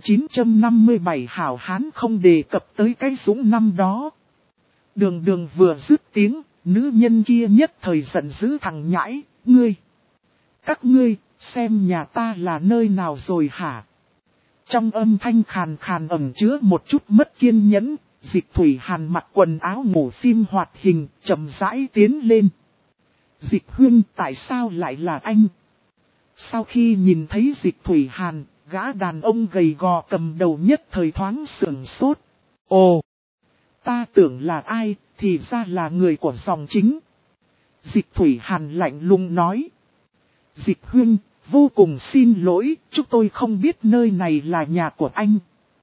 1957. Hảo hán không đề cập tới cái dũng năm đó. Đường đường vừa dứt tiếng, nữ nhân kia nhất thời giận dữ thằng nhãi, ngươi. Các ngươi, xem nhà ta là nơi nào rồi hả? Trong âm thanh khàn khàn ẩn chứa một chút mất kiên nhẫn, Dịch Thủy Hàn mặc quần áo ngủ phim hoạt hình, chậm rãi tiến lên. Dịch Huyên, tại sao lại là anh? Sau khi nhìn thấy Dịch Thủy Hàn, gã đàn ông gầy gò cầm đầu nhất thời thoáng sửng sốt. Ồ, ta tưởng là ai, thì ra là người của dòng chính. Dịch Thủy Hàn lạnh lùng nói. Dịch Huyên, vô cùng xin lỗi, chúng tôi không biết nơi này là nhà của anh.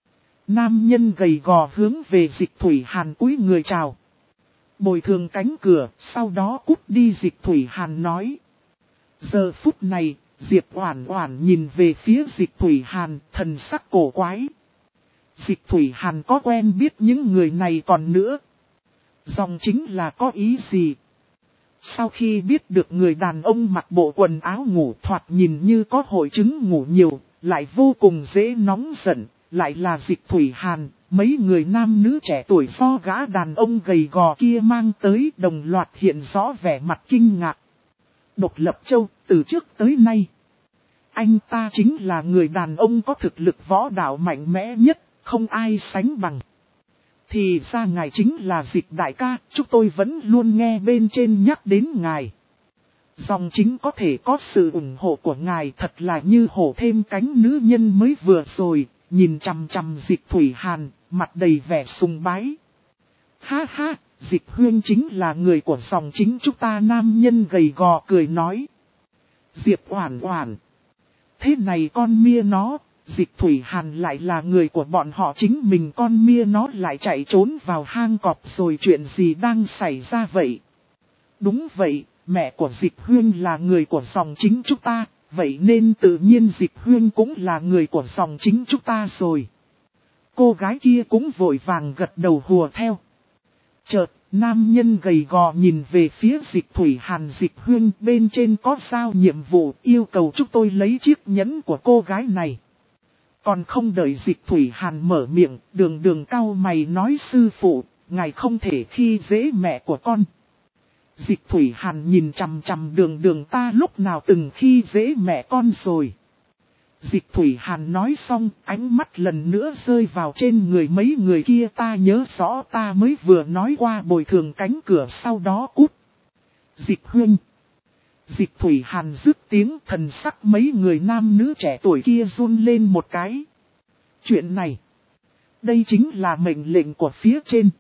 Nam nhân gầy gò hướng về Dịch Thủy Hàn cúi người chào. Bồi thường cánh cửa, sau đó cút đi. Dịch Thủy Hàn nói. Giờ phút này, Diệp Oản Oản nhìn về phía Dịch Thủy Hàn, thần sắc cổ quái. Dịch Thủy Hàn có quen biết những người này còn nữa. Dòng chính là có ý gì? Sau khi biết được người đàn ông mặc bộ quần áo ngủ thoạt nhìn như có hội chứng ngủ nhiều, lại vô cùng dễ nóng giận, lại là Dịch Thủy Hàn, mấy người nam nữ trẻ tuổi do gã đàn ông gầy gò kia mang tới đồng loạt hiện rõ vẻ mặt kinh ngạc. Độc Lập Châu, từ trước tới nay, anh ta chính là người đàn ông có thực lực võ đạo mạnh mẽ nhất, không ai sánh bằng. Thì ra ngài chính là Dịch đại ca, chúng tôi vẫn luôn nghe bên trên nhắc đến ngài. Dòng chính có thể có sự ủng hộ của ngài, thật là như hổ thêm cánh. Nữ nhân mới vừa rồi, nhìn chằm chằm Dịch Thủy Hàn, mặt đầy vẻ sùng bái. Ha ha, Dịch Huyên chính là người của dòng chính chúng ta. Nam nhân gầy gò cười nói. Diệp Oản Oản, thế này con mia nó, Dịch Thủy Hàn lại là người của bọn họ chính mình, con mia nó lại chạy trốn vào hang cọp rồi, chuyện gì đang xảy ra vậy? Đúng vậy, mẹ của Dịch Huyên là người của dòng chính chúng ta, vậy nên tự nhiên Dịch Huyên cũng là người của dòng chính chúng ta rồi. Cô gái kia cũng vội vàng gật đầu hùa theo. Chợt, nam nhân gầy gò nhìn về phía Dịch Thủy Hàn. Dịch Huyên, bên trên có giao nhiệm vụ yêu cầu chúng tôi lấy chiếc nhẫn của cô gái này. Còn không đợi Dịch Thủy Hàn mở miệng, đường đường cau mày nói, sư phụ, ngài không thể khi dễ mẹ của con. Dịch Thủy Hàn nhìn chằm chằm đường đường, ta lúc nào từng khi dễ mẹ con rồi. Dịch Thủy Hàn nói xong, ánh mắt lần nữa rơi vào trên người mấy người kia. Ta nhớ rõ ta mới vừa nói qua bồi thường cánh cửa, sau đó cút. Dịch Huyên. Dịch Thủy Hàn dứt tiếng, thần sắc mấy người nam nữ trẻ tuổi kia run lên một cái. Chuyện này, đây chính là mệnh lệnh của phía trên.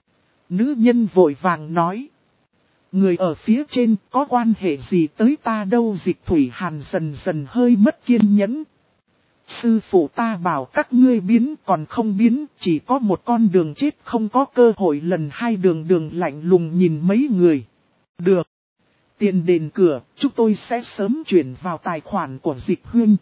Nữ nhân vội vàng nói. Người ở phía trên có quan hệ gì tới ta đâu? Dịch Thủy Hàn dần dần hơi mất kiên nhẫn. Sư phụ ta bảo các ngươi biến còn không biến, chỉ có một con đường chết, không có cơ hội lần hai. Đường đường lạnh lùng nhìn mấy người. Được. Tiền đền cửa, chúng tôi sẽ sớm chuyển vào tài khoản của Dịch Huyên.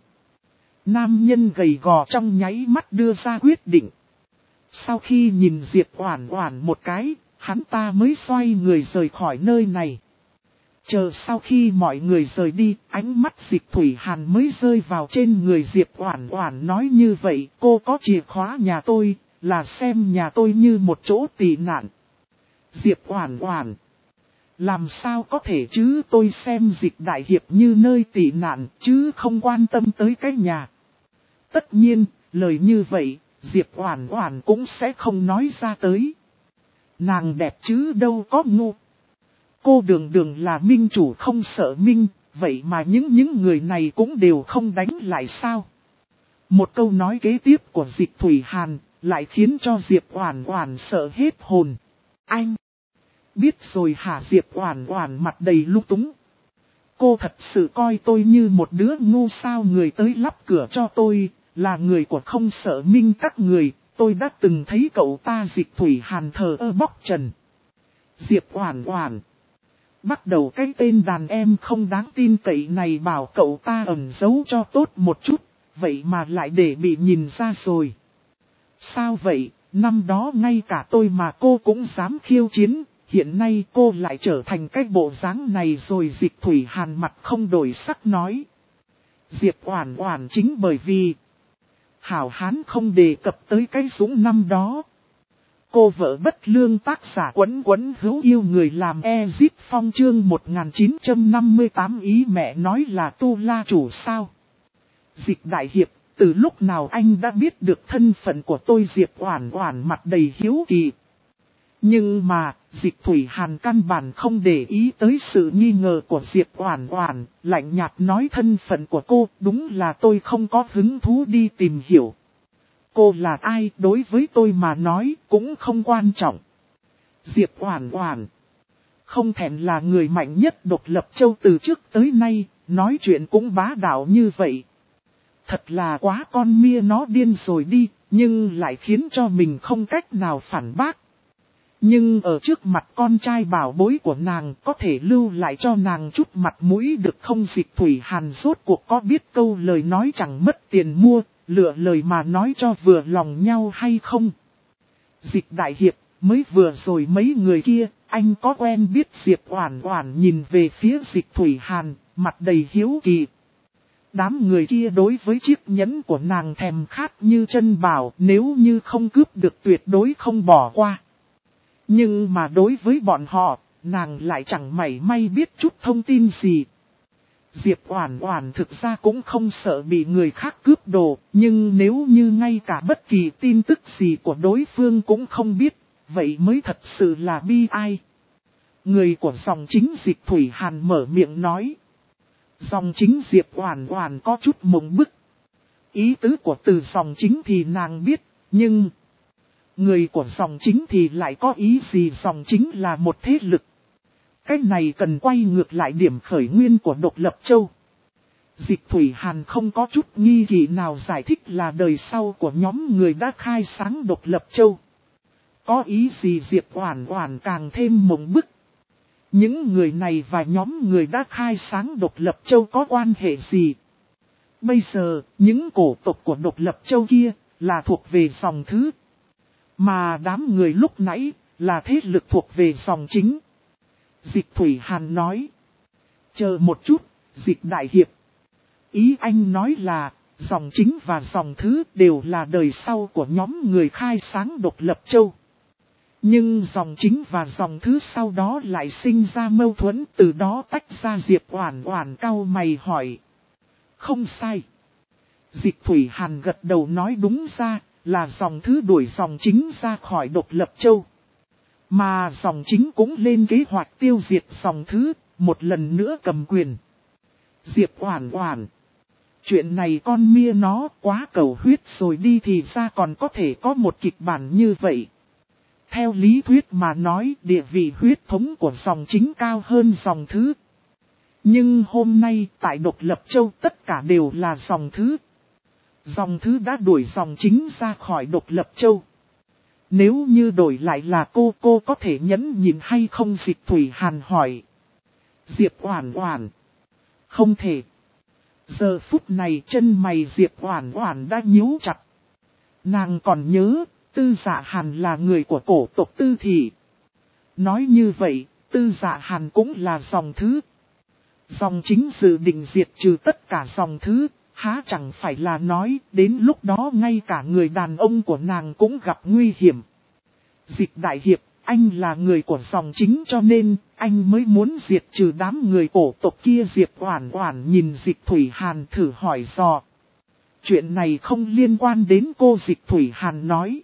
Nam nhân gầy gò trong nháy mắt đưa ra quyết định. Sau khi nhìn Diệp Oản Oản một cái, hắn ta mới xoay người rời khỏi nơi này. Chờ sau khi mọi người rời đi, ánh mắt Dịch Thủy Hàn mới rơi vào trên người Diệp Oản Oản, nói như vậy, cô có chìa khóa nhà tôi, là xem nhà tôi như một chỗ tị nạn. Diệp Oản Oản, làm sao có thể chứ, tôi xem Dịch đại hiệp như nơi tị nạn, chứ không quan tâm tới cái nhà. Tất nhiên, lời như vậy, Diệp Oản Oản cũng sẽ không nói ra tới. Nàng đẹp chứ đâu có ngu. Cô đường đường là minh chủ không sợ minh, vậy mà những người này cũng đều không đánh lại sao? Một câu nói kế tiếp của Dịch Thủy Hàn lại khiến cho Diệp Oản Oản sợ hết hồn. Anh! Biết rồi hả? Diệp Oản Oản mặt đầy lung túng. Cô thật sự coi tôi như một đứa ngu sao? Người tới lắp cửa cho tôi, là người của Không Sợ Minh các người, tôi đã từng thấy cậu ta. Dịch Thủy Hàn thờ ơ bóc trần. Diệp Oản Oản. Bắt đầu cái tên đàn em không đáng tin cậy này bảo cậu ta ẩn giấu cho tốt một chút, vậy mà lại để bị nhìn ra rồi. Sao vậy, năm đó ngay cả tôi mà cô cũng dám khiêu chiến, hiện nay cô lại trở thành cái bộ dáng này rồi. Dịch Thủy Hàn mặt không đổi sắc nói. Diệp Oản Oản chính bởi vì hảo hán không đề cập tới cái Dũng năm đó. Cô vợ bất lương tác giả Quấn Quấn hữu yêu người làm Ezip Phong chương 1958 ý mẹ nói là tu la chủ sao. Dịch đại hiệp, từ lúc nào anh đã biết được thân phận của tôi? Diệp Oản Oản mặt đầy hiếu kỳ. Nhưng mà, Dịch Thủy Hàn căn bản không để ý tới sự nghi ngờ của Diệp Oản Oản, lạnh nhạt nói thân phận của cô đúng là tôi không có hứng thú đi tìm hiểu. Cô là ai đối với tôi mà nói cũng không quan trọng. Diệp Oản Oản không thèm là người mạnh nhất Độc Lập Châu từ trước tới nay, nói chuyện cũng bá đạo như vậy. Thật là quá con mia nó điên rồi đi, nhưng lại khiến cho mình không cách nào phản bác. Nhưng ở trước mặt con trai bảo bối của nàng có thể lưu lại cho nàng chút mặt mũi được không? Dịch Thủy Hàn rốt cuộc có biết câu lời nói chẳng mất tiền mua, lựa lời mà nói cho vừa lòng nhau hay không? Dịch đại hiệp, mới vừa rồi mấy người kia, anh có quen biết? Diệp Oản Oản nhìn về phía Dịch Thủy Hàn, mặt đầy hiếu kỳ. Đám người kia đối với chiếc nhẫn của nàng thèm khát như chân bảo, nếu như không cướp được tuyệt đối không bỏ qua. Nhưng mà đối với bọn họ, nàng lại chẳng mảy may biết chút thông tin gì. Diệp Oản Oản thực ra cũng không sợ bị người khác cướp đồ, nhưng nếu như ngay cả bất kỳ tin tức gì của đối phương cũng không biết, vậy mới thật sự là bi ai. Người của dòng chính Dịch Thủy Hàn mở miệng nói. Dòng chính Diệp Oản Oản có chút mộng bức. Ý tứ của từ dòng chính thì nàng biết, nhưng người của dòng chính thì lại có ý gì? Dòng chính là một thế lực. Cái này cần quay ngược lại điểm khởi nguyên của Độc Lập Châu. Dịch Thủy Hàn không có chút nghi kỵ nào giải thích là đời sau của nhóm người đã khai sáng Độc Lập Châu. Có ý gì? Diệp Oản Oản càng thêm mộng bức. Những người này và nhóm người đã khai sáng Độc Lập Châu có quan hệ gì? Bây giờ, những cổ tộc của Độc Lập Châu kia là thuộc về dòng thứ. Mà đám người lúc nãy là thế lực thuộc về dòng chính. Dịch Thủy Hàn nói. Chờ một chút, Dịch đại hiệp. Ý anh nói là dòng chính và dòng thứ đều là đời sau của nhóm người khai sáng Độc Lập Châu. Nhưng dòng chính và dòng thứ sau đó lại sinh ra mâu thuẫn, từ đó tách ra. Diệp Oản Oản cau mày hỏi. Không sai. Dịch Thủy Hàn gật đầu nói đúng ra là dòng thứ đuổi dòng chính ra khỏi Độc Lập Châu. Mà dòng chính cũng lên kế hoạch tiêu diệt dòng thứ, một lần nữa cầm quyền. Diệp Oản Oản. Chuyện này con mia nó quá cầu huyết rồi đi, thì ra còn có thể có một kịch bản như vậy. Theo lý thuyết mà nói, địa vị huyết thống của dòng chính cao hơn dòng thứ. Nhưng hôm nay tại Độc Lập Châu tất cả đều là dòng thứ. Dòng thứ đã đuổi dòng chính ra khỏi Độc Lập Châu. Nếu như đổi lại là cô có thể nhẫn nhịn hay không? Dịch Thủy Hàn hỏi. Diệp Oản Oản. Không thể. Giờ phút này chân mày Diệp Oản Oản đã nhíu chặt. Nàng còn nhớ, Tư Dạ Hàn là người của cổ tộc Tư Thị. Nói như vậy, Tư Dạ Hàn cũng là dòng thứ. Dòng chính dự định diệt trừ tất cả dòng thứ, há chẳng phải là nói đến lúc đó ngay cả người đàn ông của nàng cũng gặp nguy hiểm. Dịch đại hiệp, anh là người của dòng chính cho nên anh mới muốn diệt trừ đám người cổ tộc kia. Diệp Oản Oản nhìn Dịch Thủy Hàn thử hỏi dò. Chuyện này không liên quan đến cô. Dịch Thủy Hàn nói.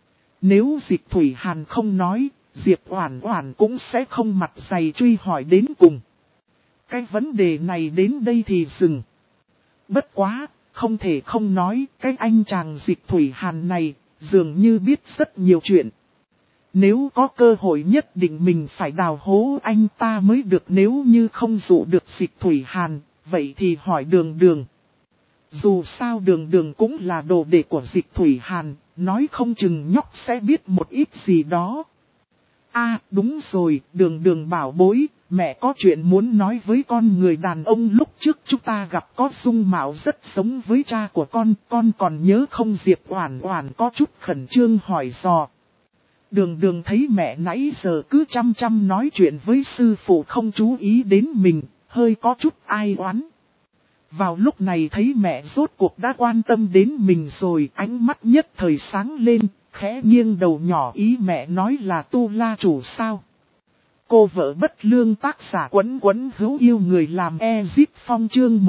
Nếu Dịch Thủy Hàn không nói, Diệp Oản Oản cũng sẽ không mặt dày truy hỏi đến cùng. Cái vấn đề này đến đây thì dừng. Bất quá, không thể không nói, cái anh chàng Dịch Thủy Hàn này, dường như biết rất nhiều chuyện. Nếu có cơ hội nhất định mình phải đào hố anh ta mới được, nếu như không dụ được Dịch Thủy Hàn, vậy thì hỏi Đường Đường. Dù sao Đường Đường cũng là đồ đệ của Dịch Thủy Hàn, nói không chừng nhóc sẽ biết một ít gì đó. Đúng rồi, Đường Đường bảo bối, mẹ có chuyện muốn nói với con. Người đàn ông lúc trước chúng ta gặp có dung mạo rất giống với cha của con còn nhớ không? Diệp Oản Oản có chút khẩn trương hỏi dò. Đường Đường thấy mẹ nãy giờ cứ chăm nói chuyện với sư phụ không chú ý đến mình, hơi có chút ai oán. Vào lúc này thấy mẹ rốt cuộc đã quan tâm đến mình rồi, ánh mắt nhất thời sáng lên, khẽ nghiêng đầu nhỏ. Ý mẹ nói là Tu La chủ sao? Cô vợ bất lương, tác giả Quấn Quấn Hữu Yêu, người làm Ezip Phong, chương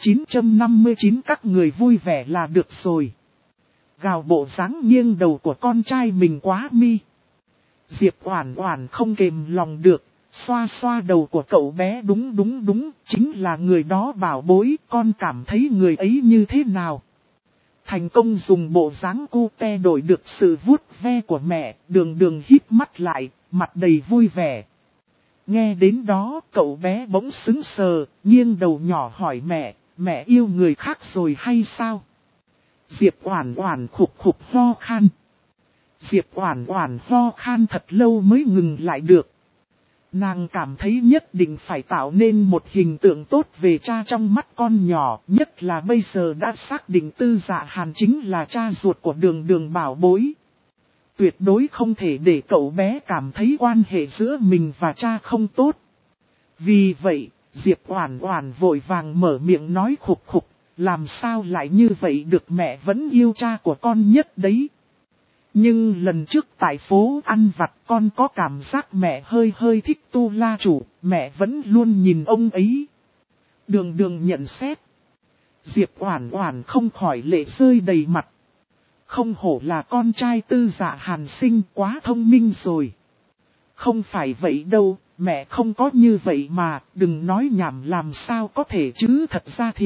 1959. Các người vui vẻ là được rồi. Gào bộ dáng nghiêng đầu của con trai mình quá mi. Diệp Oản Oản không kềm lòng được, xoa xoa đầu của cậu bé. Đúng, chính là người đó bảo bối, con cảm thấy người ấy như thế nào? Thành công dùng bộ dáng cute đổi được sự vuốt ve của mẹ. Đường Đường híp mắt lại, mặt đầy vui vẻ. Nghe đến đó cậu bé bỗng sững sờ, nghiêng đầu nhỏ hỏi mẹ yêu người khác rồi hay sao? Diệp Oản Oản khục ho khan. Diệp Oản Oản ho khan thật lâu mới ngừng lại được. Nàng cảm thấy nhất định phải tạo nên một hình tượng tốt về cha trong mắt con nhỏ, nhất là bây giờ đã xác định Tư Dạ Hàn chính là cha ruột của Đường Đường bảo bối. Tuyệt đối không thể để cậu bé cảm thấy quan hệ giữa mình và cha không tốt. Vì vậy, Diệp Oản Oản vội vàng mở miệng nói khục, làm sao lại như vậy được, mẹ vẫn yêu cha của con nhất đấy. Nhưng lần trước tại phố ăn vặt con có cảm giác mẹ hơi thích Tu La chủ, mẹ vẫn luôn nhìn ông ấy. Đường Đường nhận xét. Diệp Oản Oản không khỏi lệ rơi đầy mặt. Không hổ là con trai Tư Dạ Hàn sinh, quá thông minh rồi. Không phải vậy đâu, mẹ không có như vậy mà, đừng nói nhảm, làm sao có thể chứ. Thật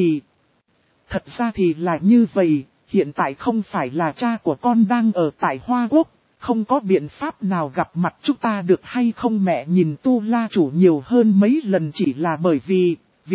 ra thì là như vậy. Hiện tại không phải là cha của con đang ở tại Hoa Quốc, không có biện pháp nào gặp mặt chúng ta được hay không? Mẹ nhìn Tu La chủ nhiều hơn mấy lần chỉ là bởi vì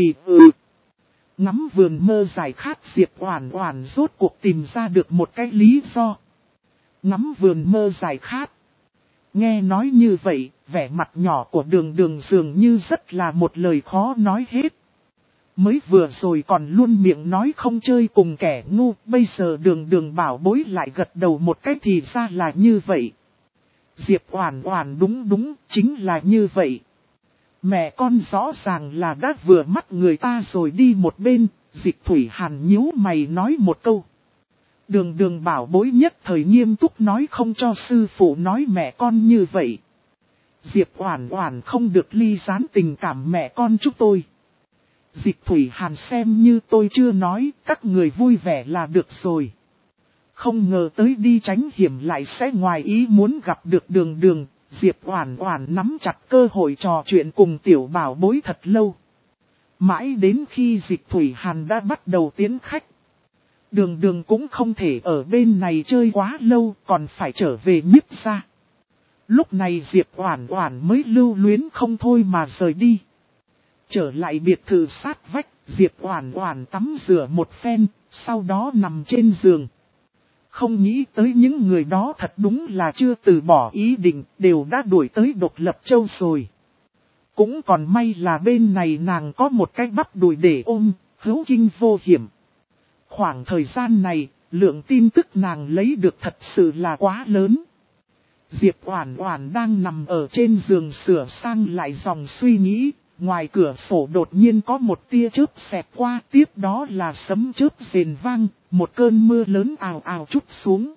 ngắm vườn mơ giải khát. Diệp Oản Oản rốt cuộc tìm ra được một cái lý do. Ngắm vườn mơ giải khát. Nghe nói như vậy, vẻ mặt nhỏ của Đường Đường dường như rất là một lời khó nói hết. Mới vừa rồi còn luôn miệng nói không chơi cùng kẻ ngu, bây giờ Đường Đường bảo bối lại gật đầu một cái thì ra là như vậy. Diệp Oản Oản đúng, chính là như vậy. Mẹ con rõ ràng là đã vừa mắt người ta rồi. Đi một bên, Dịch Thủy Hàn nhíu mày nói một câu. Đường Đường bảo bối nhất thời nghiêm túc nói không cho sư phụ nói mẹ con như vậy. Diệp Oản Oản không được ly gián tình cảm mẹ con chúng tôi. Dịch Thủy Hàn xem như tôi chưa nói, các người vui vẻ là được rồi. Không ngờ tới đi tránh hiểm lại sẽ ngoài ý muốn gặp được Đường Đường. Diệp Oản Oản nắm chặt cơ hội trò chuyện cùng tiểu bảo bối thật lâu. Mãi đến khi Dịch Thủy Hàn đã bắt đầu tiến khách. Đường Đường cũng không thể ở bên này chơi quá lâu, còn phải trở về Nhiếp gia. Lúc này Diệp Oản Oản mới lưu luyến không thôi mà rời đi. Trở lại biệt thự sát vách, Diệp Oản Oản tắm rửa một phen, sau đó nằm trên giường. Không nghĩ tới những người đó thật đúng là chưa từ bỏ ý định, đều đã đuổi tới Độc Lập Châu rồi. Cũng còn may là bên này nàng có một cái bắp đùi để ôm, hữu kinh vô hiểm. Khoảng thời gian này, lượng tin tức nàng lấy được thật sự là quá lớn. Diệp Oản Oản đang nằm ở trên giường sửa sang lại dòng suy nghĩ, ngoài cửa sổ đột nhiên có một tia chớp xẹt qua, tiếp đó là sấm chớp rền vang, một cơn mưa lớn ào ào trút xuống.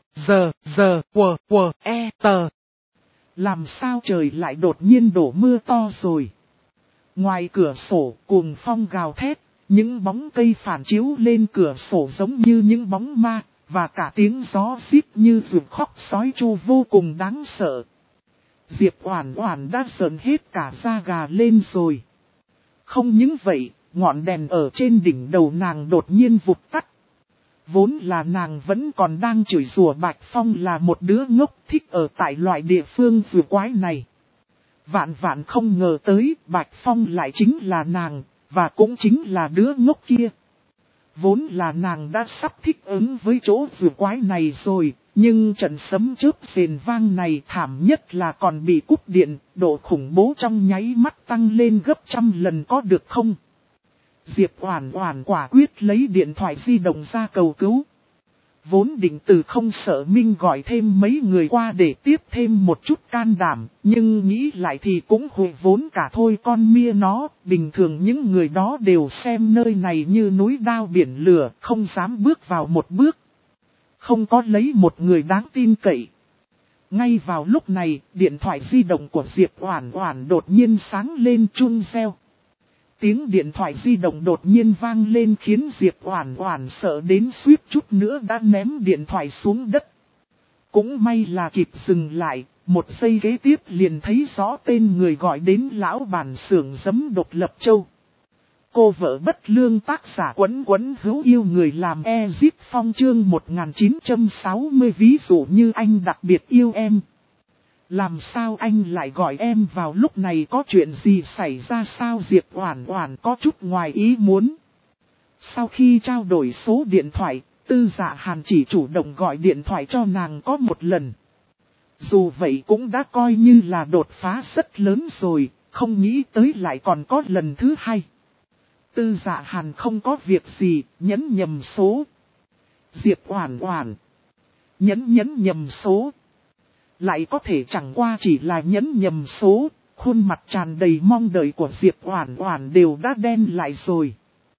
Làm sao trời lại đột nhiên đổ mưa to rồi? Ngoài cửa sổ cuồng phong gào thét, những bóng cây phản chiếu lên cửa sổ giống như những bóng ma, và cả tiếng gió rít như ruột khóc sói tru vô cùng đáng sợ. Diệp Oản Oản đã sởn hết cả da gà lên rồi. Không những vậy, ngọn đèn ở trên đỉnh đầu nàng đột nhiên vụt tắt. Vốn là nàng vẫn còn đang chửi rủa Bạch Phong là một đứa ngốc thích ở tại loại địa phương vừa quái này. Vạn vạn không ngờ tới Bạch Phong lại chính là nàng, và cũng chính là đứa ngốc kia. Vốn là nàng đã sắp thích ứng với chỗ vừa quái này rồi, nhưng trận sấm chớp rền vang này thảm nhất là còn bị cúp điện, độ khủng bố trong nháy mắt tăng lên gấp trăm lần có được không? Diệp Oản Oản quả quyết lấy điện thoại di động ra cầu cứu. Vốn định từ không sợ Minh gọi thêm mấy người qua để tiếp thêm một chút can đảm, nhưng nghĩ lại thì cũng hụi vốn cả thôi con mia nó, bình thường những người đó đều xem nơi này như núi đao biển lửa, không dám bước vào một bước. Không có lấy một người đáng tin cậy. Ngay vào lúc này, điện thoại di động của Diệp Oản Oản đột nhiên sáng lên chuông reo. Tiếng điện thoại di động đột nhiên vang lên khiến Diệp Oản Oản sợ đến suýt chút nữa đã ném điện thoại xuống đất. Cũng may là kịp dừng lại, một giây kế tiếp liền thấy rõ tên người gọi đến lão bản xưởng giấm Độc Lập Châu. Cô vợ bất lương tác giả Quấn Quấn hữu yêu người làm Ezip Phong chương 1960 ví dụ như anh đặc biệt yêu em. Làm sao anh lại gọi em vào lúc này có chuyện gì xảy ra sao Diệp Oản Oản có chút ngoài ý muốn. Sau khi trao đổi số điện thoại, Tư Dạ Hàn chỉ chủ động gọi điện thoại cho nàng có một lần. Dù vậy cũng đã coi như là đột phá rất lớn rồi, không nghĩ tới lại còn có lần thứ hai. Tư Dạ Hàn không có việc gì, nhấn nhầm số. Diệp Oản Oản nhấn nhầm số. Lại có thể chẳng qua chỉ là nhấn nhầm số, khuôn mặt tràn đầy mong đợi của Diệp Oản Oản đều đã đen lại rồi.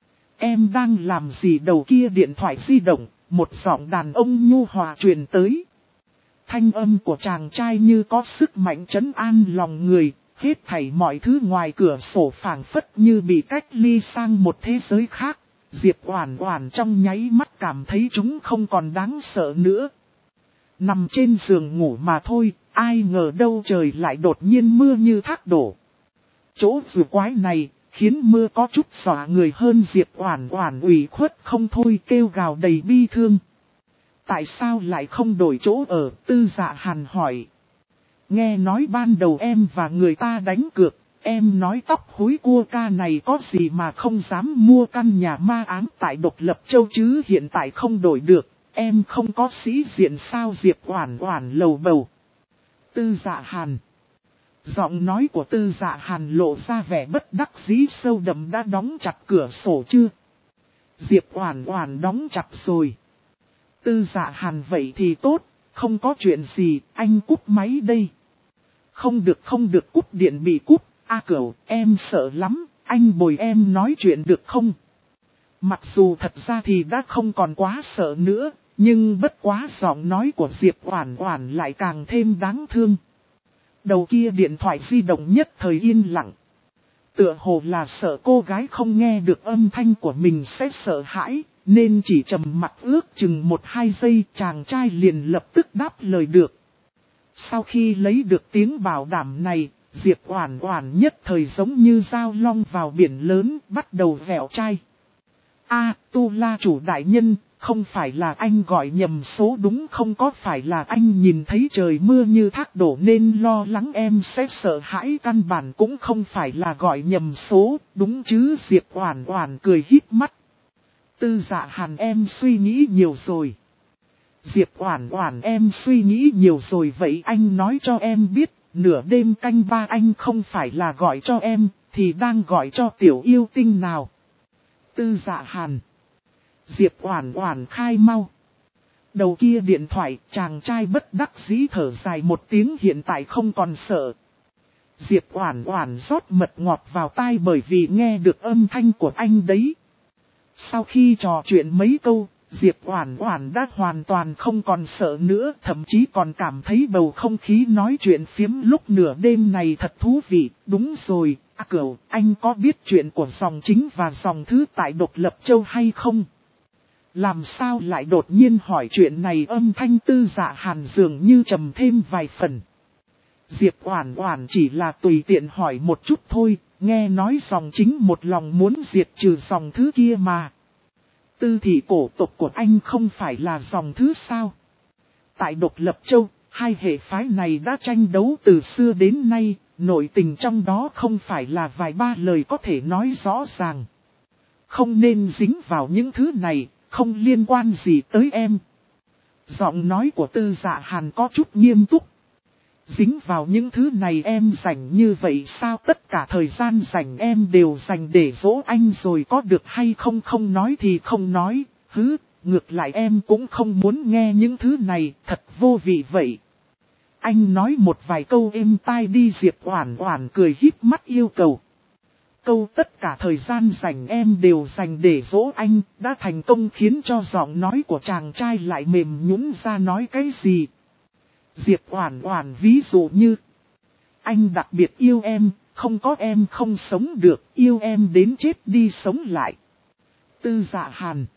Em đang làm gì đầu kia điện thoại di động, một giọng đàn ông nhu hòa truyền tới. Thanh âm của chàng trai như có sức mạnh trấn an lòng người, hết thảy mọi thứ ngoài cửa sổ phảng phất như bị cách ly sang một thế giới khác. Diệp Oản Oản trong nháy mắt cảm thấy chúng không còn đáng sợ nữa. Nằm trên giường ngủ mà thôi, ai ngờ đâu trời lại đột nhiên mưa như thác đổ. Chỗ vừa quái này, khiến mưa có chút dọa người hơn Diệp Oản Oản ủy khuất không thôi kêu gào đầy bi thương. Tại sao lại không đổi chỗ ở, Tư Dạ Hàn hỏi. Nghe nói ban đầu em và người ta đánh cược, em nói tóc húi cua ca này có gì mà không dám mua căn nhà ma ám tại Độc Lập Châu chứ hiện tại không đổi được. Em không có sĩ diện sao Diệp Oản Oản lầu bầu. Tư Dạ Hàn. Giọng nói của Tư Dạ Hàn lộ ra vẻ bất đắc dĩ sâu đậm đã đóng chặt cửa sổ chưa? Diệp Oản Oản đóng chặt rồi. Tư Dạ Hàn vậy thì tốt, không có chuyện gì, anh cúp máy đây. Không được cúp điện bị cúp, Cửu, em sợ lắm, anh bồi em nói chuyện được không? Mặc dù thật ra thì đã không còn quá sợ nữa. Nhưng bất quá giọng nói của Diệp Oản Oản lại càng thêm đáng thương. Đầu kia điện thoại di động nhất thời yên lặng. Tựa hồ là sợ cô gái không nghe được âm thanh của mình sẽ sợ hãi, nên chỉ trầm mặc ước chừng 1-2 giây chàng trai liền lập tức đáp lời được. Sau khi lấy được tiếng bảo đảm này, Diệp Oản Oản nhất thời giống như dao long vào biển lớn bắt đầu vẹo chai. Tu La chủ đại nhân. Không phải là anh gọi nhầm số đúng không có phải là anh nhìn thấy trời mưa như thác đổ nên lo lắng em sẽ sợ hãi căn bản cũng không phải là gọi nhầm số, đúng chứ Diệp Oản Oản cười híp mắt. Tư Dạ Hàn em suy nghĩ nhiều rồi. Diệp Oản Oản em suy nghĩ nhiều rồi vậy anh nói cho em biết, nửa đêm canh ba anh không phải là gọi cho em, thì đang gọi cho tiểu yêu tinh nào. Tư Dạ Hàn. Diệp Oản Oản khai mau. Đầu kia điện thoại, chàng trai bất đắc dĩ thở dài một tiếng hiện tại không còn sợ. Diệp Oản Oản rót mật ngọt vào tai bởi vì nghe được âm thanh của anh đấy. Sau khi trò chuyện mấy câu, Diệp Oản Oản đã hoàn toàn không còn sợ nữa, thậm chí còn cảm thấy bầu không khí nói chuyện phiếm lúc nửa đêm này thật thú vị. Đúng rồi, Cửu, anh có biết chuyện của dòng chính và dòng thứ tại Độc Lập Châu hay không? Làm sao lại đột nhiên hỏi chuyện này âm thanh Tư Dạ Hàn dường như trầm thêm vài phần. Diệp Oản Oản chỉ là tùy tiện hỏi một chút thôi, nghe nói dòng chính một lòng muốn diệt trừ dòng thứ kia mà. Tư thị cổ tộc của anh không phải là dòng thứ sao? Tại Độc Lập Châu, hai hệ phái này đã tranh đấu từ xưa đến nay, nội tình trong đó không phải là vài ba lời có thể nói rõ ràng. Không nên dính vào những thứ này, không liên quan gì tới em. Giọng nói của Tư Dạ Hàn có chút nghiêm túc. Dính vào những thứ này em rảnh như vậy sao, tất cả thời gian rảnh em đều dành để dỗ anh rồi có được hay không, không nói thì không nói, ngược lại em cũng không muốn nghe những thứ này, thật vô vị vậy. Anh nói một vài câu êm tai đi, Diệp Oản Oản cười híp mắt yêu cầu. Câu tất cả thời gian rảnh em đều dành để dỗ anh đã thành công khiến cho giọng nói của chàng trai lại mềm nhũn ra nói cái gì. Diệp Oản Oản ví dụ như, anh đặc biệt yêu em, không có em không sống được, yêu em đến chết đi sống lại. Tư Dạ Hàn.